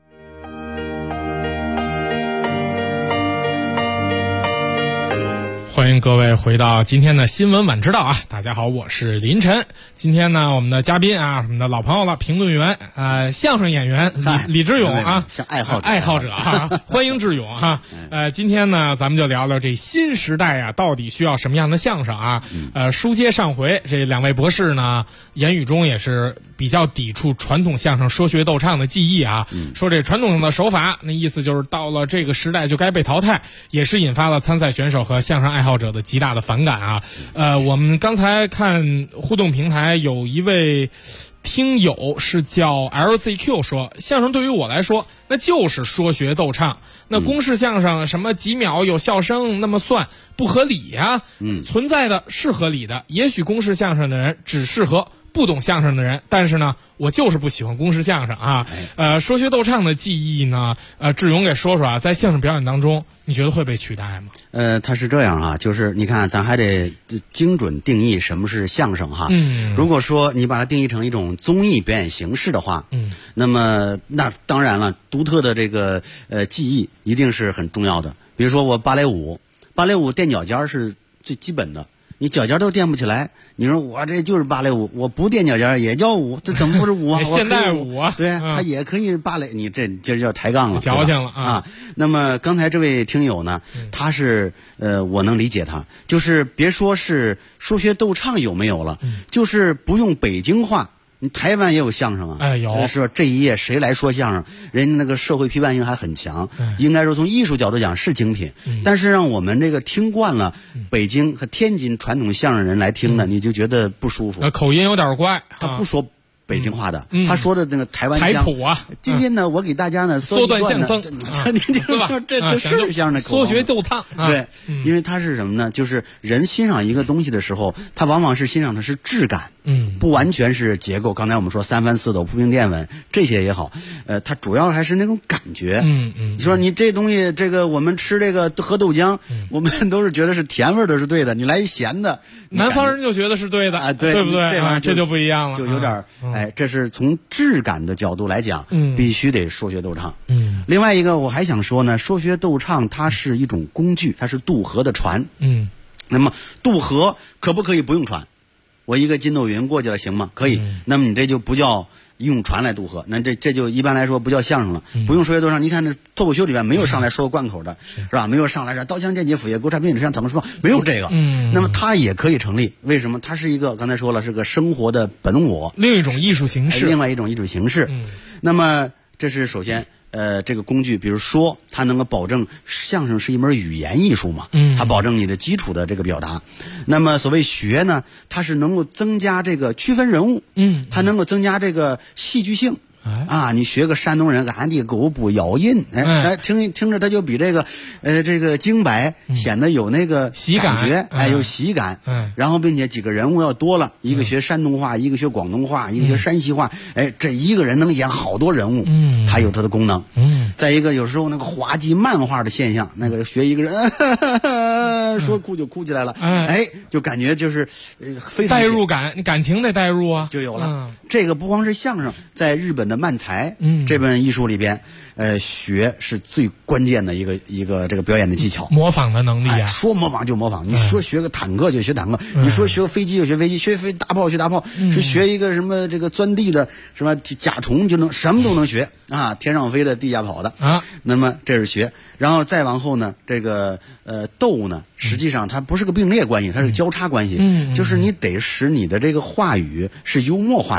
欢迎各位回到今天的新闻晚知道啊！大家好，我是林晨。今天呢，我们的嘉宾啊，我们的老朋友了，评论员相声演员李志勇啊， 像爱好者啊，欢迎志勇啊。今天呢，咱们就聊聊这新时代啊，到底需要什么样的相声啊？书接上回，这两位博士呢，言语中也是比较抵触传统相声说学逗唱的技艺啊，说这传统的手法，那意思就是到了这个时代就该被淘汰，也是引发了参赛选手和相声爱好者的极大的反感啊。我们刚才看互动平台有一位听友是叫 LZQ 说，相声对于我来说那就是说学逗唱，那公式相声什么几秒有笑声那么算不合理呀。存在的是合理的，也许公式相声的人只适合不懂相声的人，但是呢我就是不喜欢公式相声啊。说学逗唱的技艺呢，志勇给说说啊，在相声表演当中你觉得会被取代吗？ 它是这样啊，就是你看咱还得精准定义什么是相声哈。如果说你把它定义成一种综艺表演形式的话，那么那当然了，独特的这个技艺一定是很重要的。比如说我芭蕾舞垫脚尖是最基本的，你脚尖都垫不起来，你说我这就是芭蕾舞，我不垫脚尖也叫舞，这怎么不是舞啊？ 现代舞啊， 对，它也可以芭蕾，你这叫抬杠了， 矫情了啊。那么刚才这位听友呢，他是我能理解他，就是别说是说学逗唱有没有了，就是不用北京话。你台湾也有相声啊， 有是吧？这一页谁来说相声？人家那个社会批判性还很强，应该说从艺术角度讲是精品，但是让我们这个听惯了北京和天津传统相声人来听呢，你就觉得不舒服。 口音有点怪， 他不说北京话的，他说的那个台湾台普啊。 今天呢，我给大家呢缩短相声， 这是相声的口说学逗唱。 对，因为它是什么呢？就是人欣赏一个东西的时候，他往往是欣赏的是质感，不完全是结构。刚才我们说三翻四抖、铺平垫稳这些也好，它主要还是那种感觉。你说你这东西，这个我们吃这个喝豆浆，我们都是觉得是甜味的是对的，你来一咸的， 南方人就觉得是对的啊，对不对？这就不一样了， 就有点这是从质感的角度来讲，必须得说学逗唱。另外一个我还想说呢，说学逗唱它是一种工具，它是渡河的船。那么渡河可不可以不用船？我一个筋斗云过去了行吗？可以。那么你这就不叫用船来渡河，那这就一般来说不叫相声了，不用说学逗唱。你看这脱口秀里面没有上来说贯口的，是吧？没有上来说刀枪剑戟斧钺钩叉鞭子怎么说，没有这个。那么它也可以成立，为什么？它是一个刚才说了是个生活的本我， 另一种艺术形式， 另外一种艺术形式。那么这是首先。这个工具，比如说，它能够保证相声是一门语言艺术嘛，它保证你的基础的这个表达。那么所谓学呢，它是能够增加这个区分人物，它能够增加这个戏剧性。你学个山东人，俺的狗不咬音，听着他就比这个京白显得有那个喜感觉，有喜感。然后并且几个人物要多了，一个学山东话，一个学广东话，一个学山西话，这一个人能演好多人物，它有它的功能。再一个，有时候那个滑稽漫画的现象，那个学一个人说哭就哭起来了，就感觉就是非常代入感，感情得代入啊， 就有了。这个不光是相声，在日本的漫才这本艺术里边，学是最关键的一个这个表演的技巧， 模仿的能力啊。 说模仿就模仿，你说学个坦克就学坦克，你说学个飞机就学飞机，学大炮学大炮，是学一个什么这个钻地的什么甲虫就能什么都能学啊，天上飞的地下跑的啊。那么这是学，然后再往后呢，这个逗呢，实际上它不是个并列关系，它是交叉关系，就是你得使你的这个话语是幽默话语。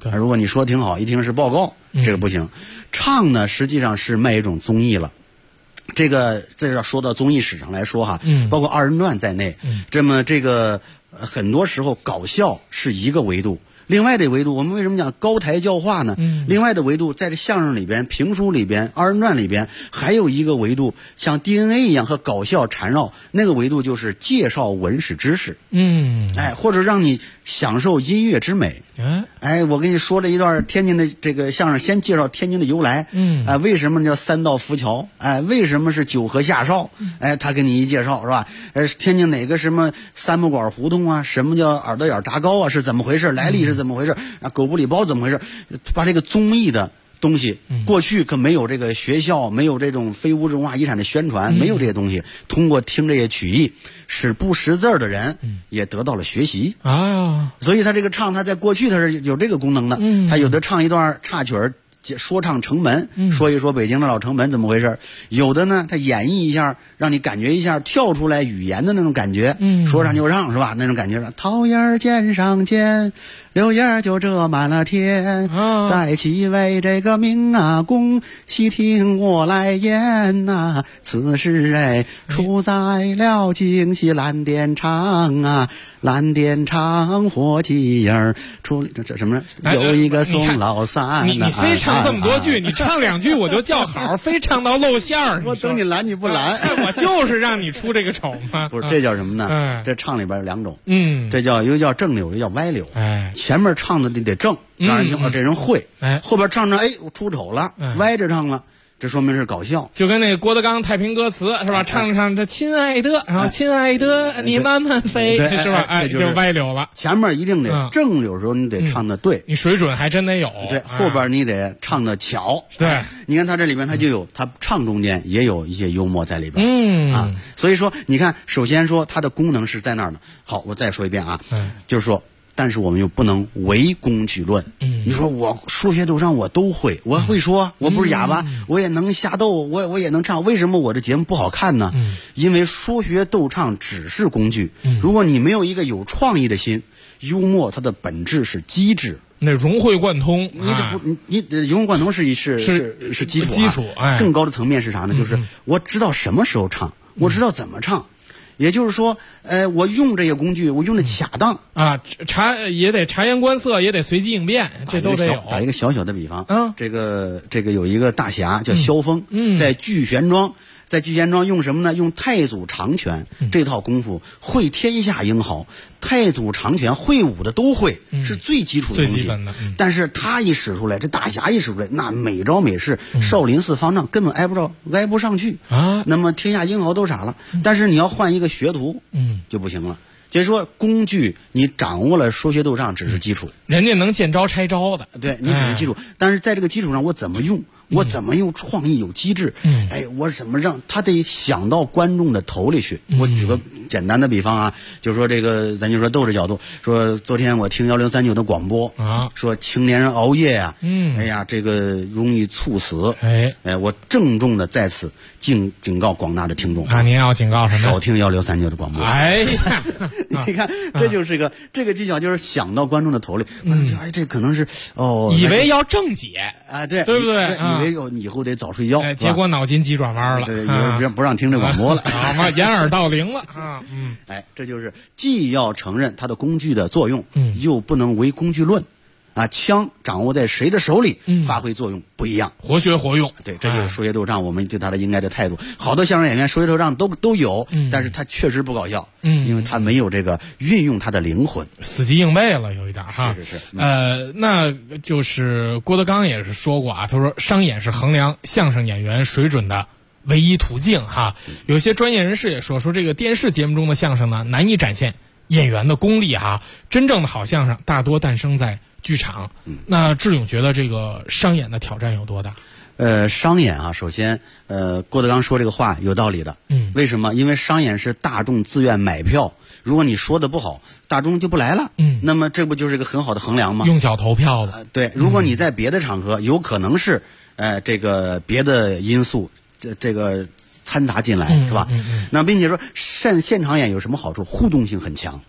如果你说挺好，一听是报告，这个不行。唱呢，实际上是卖一种综艺了。这要说到综艺史上来说哈，包括二人转在内，这么很多时候搞笑是一个维度。另外的维度，我们为什么讲高台教化呢？另外的维度，在这相声里边、评书里边、二人转里边，还有一个维度，像 DNA 一样和搞笑缠绕，那个维度就是介绍文史知识，或者让你享受音乐之美。我跟你说了一段天津的这个相声，先介绍天津的由来，为什么叫三道浮桥？为什么是九河下哨？他给你一介绍是吧？天津哪个什么三不管胡同啊？什么叫耳朵眼炸糕啊？是怎么回事？来历是怎么回事？狗不理包怎么回事？把这个综艺的东西，过去可没有这个学校，没有这种非物质文化遗产的宣传，没有这些东西。通过听这些曲艺，识不识字的人也得到了学习所以他这个唱，他在过去他是有这个功能的。他有的唱一段插曲儿，说唱城门，说一说北京的老城门怎么回事。有的呢，他演绎一下，让你感觉一下跳出来语言的那种感觉，说唱就唱是吧？那种感觉，桃叶尖上尖，柳叶就遮满了天，在其为这个明啊公，细听我来言呐，此事出在了京西蓝靛厂啊，蓝靛厂伙计儿出这什么有一个宋老三， 你非唱这么多句，你唱2句我就叫好，非唱到露馅儿。 我等你拦你不拦， 我就是让你出这个丑嘛。 不是，这叫什么呢？这唱里边有2种，这叫一个叫正柳，一个叫歪柳。前面唱的得正，让人听这人会。后边唱着我出丑了，歪着唱了。这说明是搞笑， 就跟那个郭德纲太平歌词是吧？唱着唱着，亲爱的，然后亲爱的，你慢慢飞，是吧？就歪柳了。 前面一定得正柳时候你得唱的对， 你水准还真得有。 对，后边你得唱的巧。对，你看他这里面他就有，他唱中间也有一些幽默在里边。所以说你看，首先说它的功能是在那儿的。好，我再说一遍啊，就是说。但是我们又不能唯工具论。你说我说学逗唱我都会，我会说，我不是哑巴，我也能瞎逗，我也能唱。为什么我的节目不好看呢？因为说学逗唱只是工具。如果你没有一个有创意的心，幽默它的本质是机智。 那融会贯通， 你融会贯通是基础更高的层面是啥呢？就是我知道什么时候唱，我知道怎么唱。也就是说，我用这些工具，我用的恰当也得察言观色，也得随机应变，这都得有。 打一个小小的比方，这个有一个大侠叫萧峰，在聚贤庄用什么呢？用太祖长拳这套功夫，会天下英豪。太祖长拳会武的都会，是最基础的东西。但是他一使出来，这大侠一使出来，那每招每式，少林寺方丈根本挨不上去啊。那么天下英豪都傻了。但是你要换一个学徒，就不行了。就是说，工具你掌握了，说学逗唱只是基础， 人家能见招拆招的， 对你只是基础。但是在这个基础上，我怎么用？我怎么用创意有机智？我怎么让他得想到观众的头里去？我举个简单的比方啊，就是说这个，咱就说斗志角度，说昨天我听1039的广播啊，说青年人熬夜呀，哎呀，这个容易猝死。我郑重的在此警告广大的听众啊，您要警告什么？ 少听1639的广播。 哎呀， 你看，这就是这个技巧，就是想到观众的头里。这可能是以为要正解啊，对不对？ 以为以后得早睡觉， 结果脑筋急转弯了， 对，以为不让听这广播了， 好嘛，掩耳盗铃了啊！ 这就是既要承认它的工具的作用，又不能唯工具论。啊，枪掌握在谁的手里，发挥作用不一样， 活学活用。 对，这就是说学逗唱，我们对他的应该的态度。好多相声演员说学逗唱都有，但是他确实不搞笑，因为他没有这个运用他的灵魂， 死记硬背了，有一点哈。 是。 那就是郭德纲也是说过啊，他说商演是衡量相声演员水准的唯一途径哈。有些专业人士也说这个电视节目中的相声呢，难以展现演员的功力哈。真正的好相声大多诞生在剧场。那智勇觉得这个商演的挑战有多大？ 商演啊，首先郭德纲说这个话有道理的。为什么？因为商演是大众自愿买票，如果你说的不好，大众就不来了。那么这不就是一个很好的衡量吗？ 用脚投票的。 对，如果你在别的场合，有可能是这个别的因素这个掺杂进来，是吧？那并且说现场演有什么好处？互动性很强。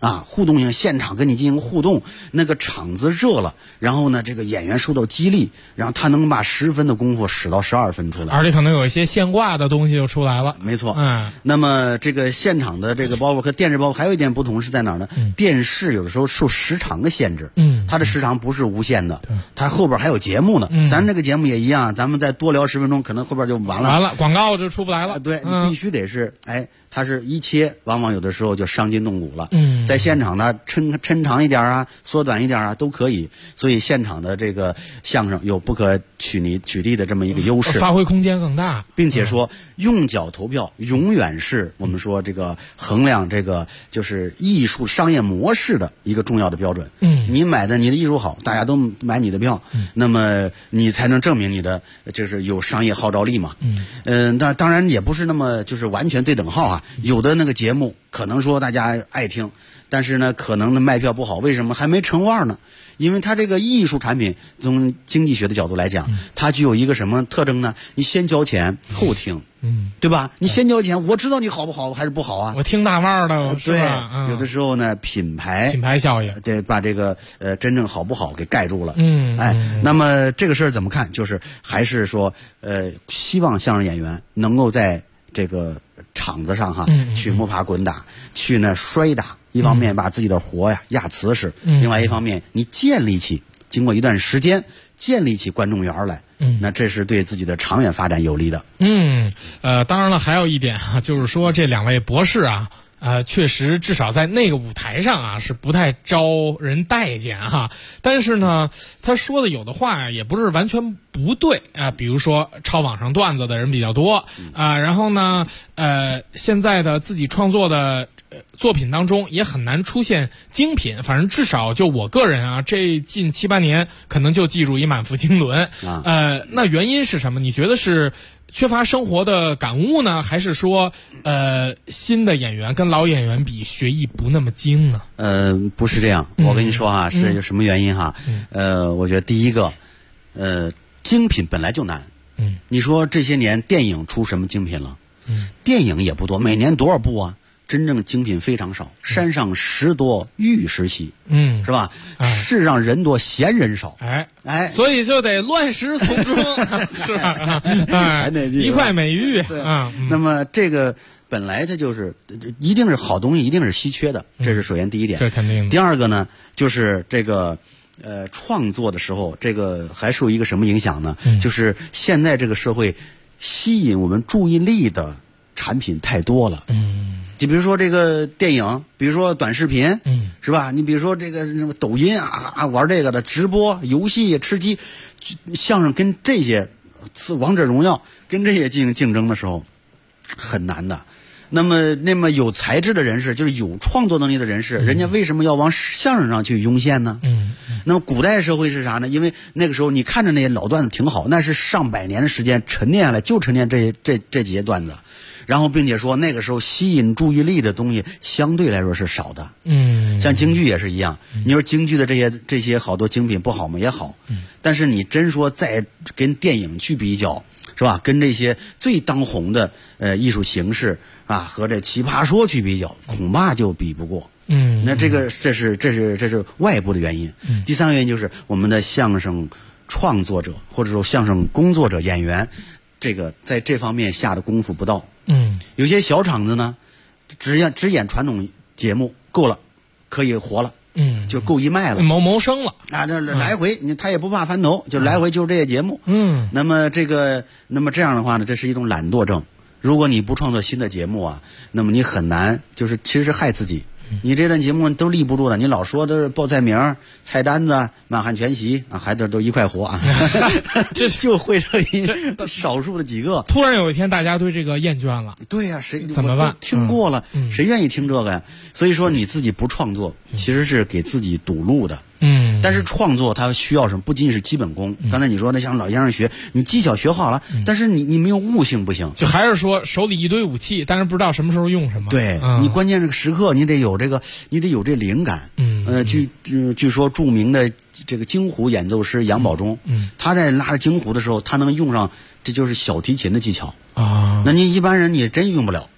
互动性，现场跟你进行互动，那个场子热了，然后呢，这个演员受到激励，然后他能把10分的功夫使到12分出来， 而且可能有一些现挂的东西就出来了。 没错，那么这个现场的这个包袱和电视包袱还有一点不同是在哪儿呢？电视有的时候受时长的限制，它的时长不是无限的，它后边还有节目呢。咱这个节目也一样，咱们再多聊10分钟，可能后边就完了， 广告就出不来了。 对，你必须得是，它是一切，往往有的时候就伤筋动骨了。在现场呢，抻长一点啊，缩短一点啊，都可以。所以现场的这个相声有不可取缔的这么一个优势， 发挥空间更大， 并且说用脚投票永远是我们说这个衡量这个就是艺术商业模式的一个重要的标准。你买的你的艺术好，大家都买你的票，那么你才能证明你的就是有商业号召力嘛。那当然也不是那么就是完全对等号啊。有的那个节目可能说大家爱听，但是呢可能卖票不好，为什么还没成腕呢？因为它这个艺术产品从经济学的角度来讲，它具有一个什么特征呢？你先交钱后听，对吧？你先交钱，我知道你好不好还是不好啊？ 我听大腕的， 对，有的时候呢品牌效应， 对，把这个真正好不好给盖住了。那么这个事儿怎么看？就是还是说希望相声演员能够在这个场子上去摸爬滚打，去呢摔打。一方面把自己的活压瓷实，另外一方面你经过一段时间建立起观众缘来，那这是对自己的长远发展有利的。 当然了，还有一点就是说这2位博士确实至少在那个舞台上是不太招人待见但是呢，他说的有的话也不是完全不对比如说抄网上段子的人比较多然后呢现在的自己创作的作品当中也很难出现精品，反正至少就我个人这近7-8年可能就记住一满腹经纶那原因是什么？你觉得是缺乏生活的感悟呢，还是说新的演员跟老演员比学艺不那么精呢？ 不是这样，我跟你说是有什么原因我觉得第一个精品本来就难。你说这些年电影出什么精品了？电影也不多，每年多少部啊？真正精品非常少，山上石多玉石稀，是吧？世上人多闲人少， 所以就得乱石丛中，是吧？一块美玉那么这个本来它就是一定是好东西，一定是稀缺的，这是首先第一点。 这肯定的。 第二个呢，就是这个创作的时候，这个还受一个什么影响呢？就是现在这个社会吸引我们注意力的产品太多了。你比如说这个电影，比如说短视频，是吧？你比如说这个什么抖音玩这个的直播、游戏、吃鸡，相声跟这些王者荣耀跟这些进行竞争的时候，很难的。那么有才智的人士，就是有创作能力的人士，人家为什么要往相声上去涌现呢？那么古代社会是啥呢？因为那个时候你看着那些老段子挺好，那是上百年的时间沉淀下来，就沉淀这几些段子。然后并且说那个时候吸引注意力的东西相对来说是少的。像京剧也是一样，你说京剧的这些好多精品不好吗？也好，但是你真说再跟电影去比较，是吧？跟这些最当红的艺术形式和这奇葩说去比较，恐怕就比不过。那这是外部的原因。第三个原因就是我们的相声创作者或者说相声工作者演员，这个在这方面下的功夫不到。有些小场子呢，只演传统节目够了，可以活了，就够一卖了， 谋生了这来回他也不怕翻头，就来回就是这些节目。那么这样的话呢，这是一种懒惰症。如果你不创作新的节目那么你很难，就是其实是害自己。你这段节目都立不住的，你老说都是报菜名、菜单子、满汉全席还都一块活这就会这少数的几个。 突然有一天大家对这个厌倦了， 对呀，谁怎么办？ 听过了，谁愿意听这个呀？所以说你自己不创作，其实是给自己堵路的。但是创作它需要什么？不仅仅是基本功。刚才你说那像老先生学，你技巧学好了，但是你没有悟性不行。 就还是说手里一堆武器，但是不知道什么时候用什么。 对，你关键这个时刻你得有这灵感。据说著名的这个京胡演奏师杨宝忠，他在拉着京胡的时候，他能用上这就是小提琴的技巧那你一般人你真用不了。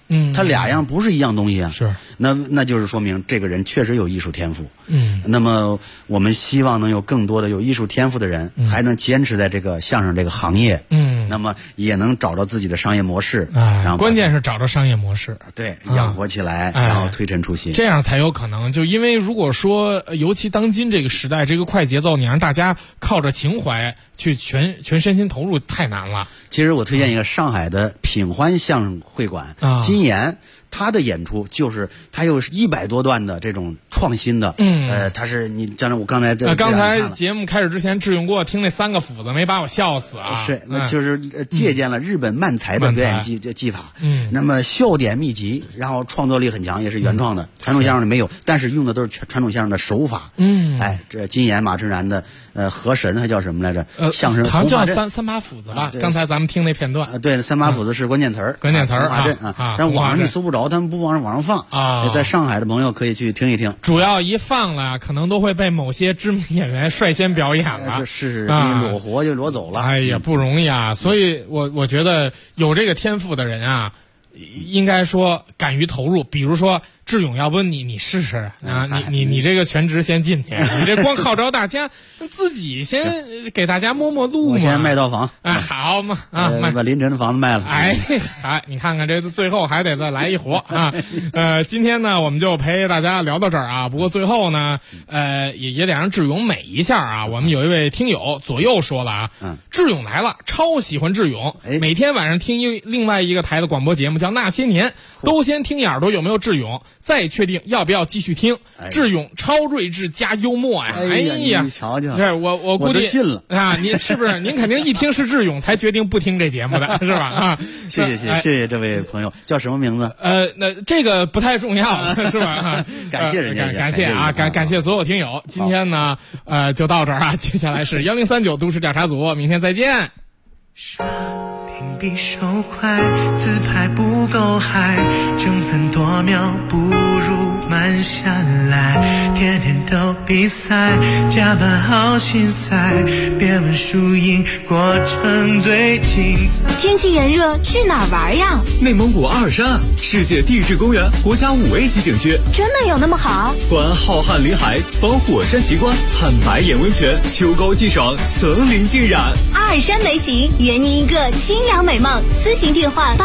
它两样不是一样东西啊。 是， 那就是说明这个人确实有艺术天赋。那么我们希望能有更多的有艺术天赋的人，还能坚持在这个相声这个行业。那么也能找到自己的商业模式。然后关键是找到商业模式， 对，养活起来，然后推陈出新， 这样才有可能。就因为如果说，尤其当今这个时代，这个快节奏，你让大家靠着情怀去全身心投入，太难了。 其实我推荐一个上海的品欢相声会馆，金岩。他的演出就是他有100多段的这种创新的，他是你将来我刚才刚才节目开始之前，志勇给我听那3个斧子，没把我笑死啊！ 是，那就是借鉴了日本漫才的表演技法，那么笑点密集，然后创作力很强，也是原创的，传统相声里没有，但是用的都是传统相声的手法。这金岩马志然的河神还叫什么来着？相声好像叫三把斧子吧？刚才咱们听那片段， 对，三把斧子是关键词儿，但网上你搜不着。他们不往上放啊！在上海的朋友可以去听一听。 主要一放了，可能都会被某些知名演员率先表演了。 是裸活就裸走了。 哎呀，不容易啊！所以我觉得有这个天赋的人啊，应该说敢于投入。比如说志勇，要不你试试啊？你这个全职先进去，你这光号召大家，自己先给大家摸路嘛。 我先卖套房， 好嘛把临汾的房子卖了。 你看看这最后还得再来一活啊！今天呢，我们就陪大家聊到这儿啊。不过最后呢，也得让志勇美一下啊。我们有一位听友左右说了啊，志勇来了，超喜欢志勇，每天晚上听另外一个台的广播节目叫《那些年》，都先听耳朵有没有志勇。再确定要不要继续听。智勇超睿智加幽默呀！哎呀， 你瞧瞧， 这我估计信了啊！你是不是？您肯定一听是智勇才决定不听这节目的，是吧？啊， 谢谢这位朋友，叫什么名字？ 那这个不太重要，是吧？ 感谢人家， 感谢啊，感谢所有听友。今天呢，就到这儿啊。接下来是1039都市调查组，明天再见。 刷屏比手快，自拍不够嗨，争分夺秒不如慢下来，天天都比赛，加班好心塞，别问输赢，过程最精彩。 天气炎热，去哪儿玩呀？ 内蒙古阿尔山，世界地质公园国家5A 级景区， 真的有那么好？ 观浩瀚林海，访火山奇观，看白眼温泉，秋高气爽，层林尽染。 阿尔山美景，圆你一个清凉美梦。咨询电话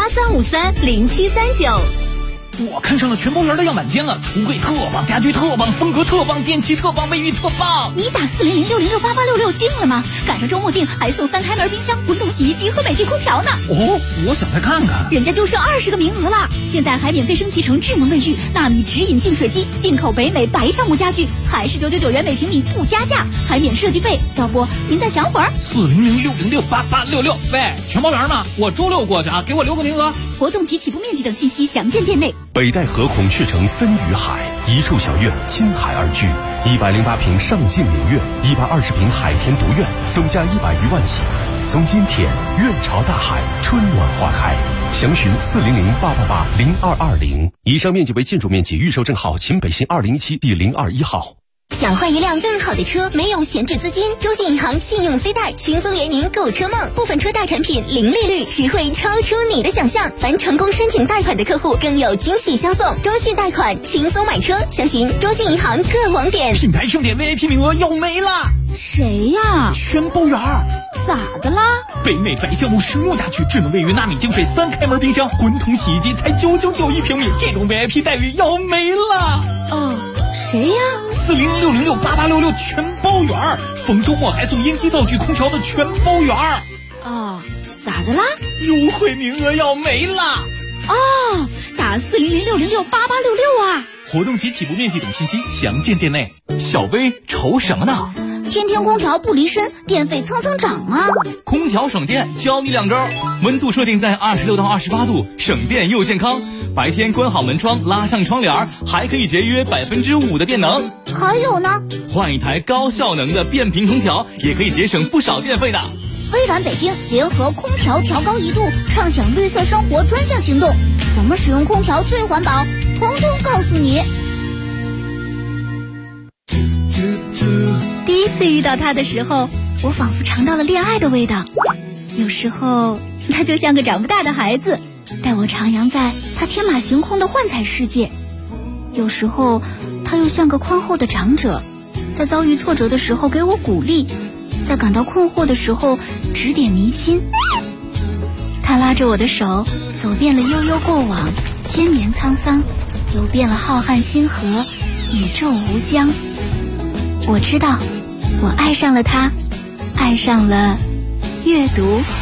83530739。 我看上了全包园的样板间了，橱柜特棒，家具特棒，风格特棒，电器特棒，卫浴特棒。 你打400-606-8866定了吗？赶上周末定还送3开门冰箱、滚筒洗衣机和美的空调呢。 哦，我想再看看。 人家就剩20个名额了，现在还免费升级成智能卫浴、纳米直饮净水机，进口北美白橡木家具，还是999元每平米不加价，还免设计费。要不您再想会儿 ？400-606-8866。喂，全包园吗？我周6过去啊，给我留个名额。 活动及起步面积等信息详见店内。 北戴河孔雀城森与海，一处小院亲海而居，108平上镜明月，120平海天独院，总价100余万起。从今天院朝大海，春暖花开。详询400-888-0220。以上面积为建筑面积，预售证号秦北新207第021号。 想换一辆更好的车，没有闲置资金？中信银行信用 C 贷轻松圆您购车梦，部分车贷产品零利率，实惠超出你的想象。凡成功申请贷款的客户更有惊喜相送。中信贷款轻松买车，详询中信银行各网点。 品牌盛典 VIP 名额要没了。 谁呀？ 全包园。 咋的啦？ 北美白橡木实木家具，智能卫浴，纳米净水，3开门冰箱，滚筒洗衣机才999一平米，这种 VIP 待遇要没了。 哦，谁呀 ？400-606-8866全包园，逢周末还送烟机、灶具、空调的全包园。 哦，咋的啦？ 优惠名额要没了。 哦，打400-606-8866啊！ 活动及起步面积等信息详见店内。小薇愁什么呢？ 天天空调不离身，电费蹭蹭涨啊！ 空调省电，教你2招：温度设定在26到28度，省电又健康。白天关好门窗，拉上窗帘，还可以节约5%的电能。 还有呢， 换一台高效能的变频空调，也可以节省不少电费的。 微软北京联合空调调高1度，畅享绿色生活专项行动，怎么使用空调最环保，统统告诉你。第一次遇到他的时候，我仿佛尝到了恋爱的味道。有时候他就像个长不大的孩子， 带我徜徉在他天马行空的幻彩世界。有时候他又像个宽厚的长者，在遭遇挫折的时候给我鼓励，在感到困惑的时候指点迷津。他拉着我的手，走遍了悠悠过往，千年沧桑，游遍了浩瀚星河，宇宙无疆。我知道，我爱上了他，爱上了阅读。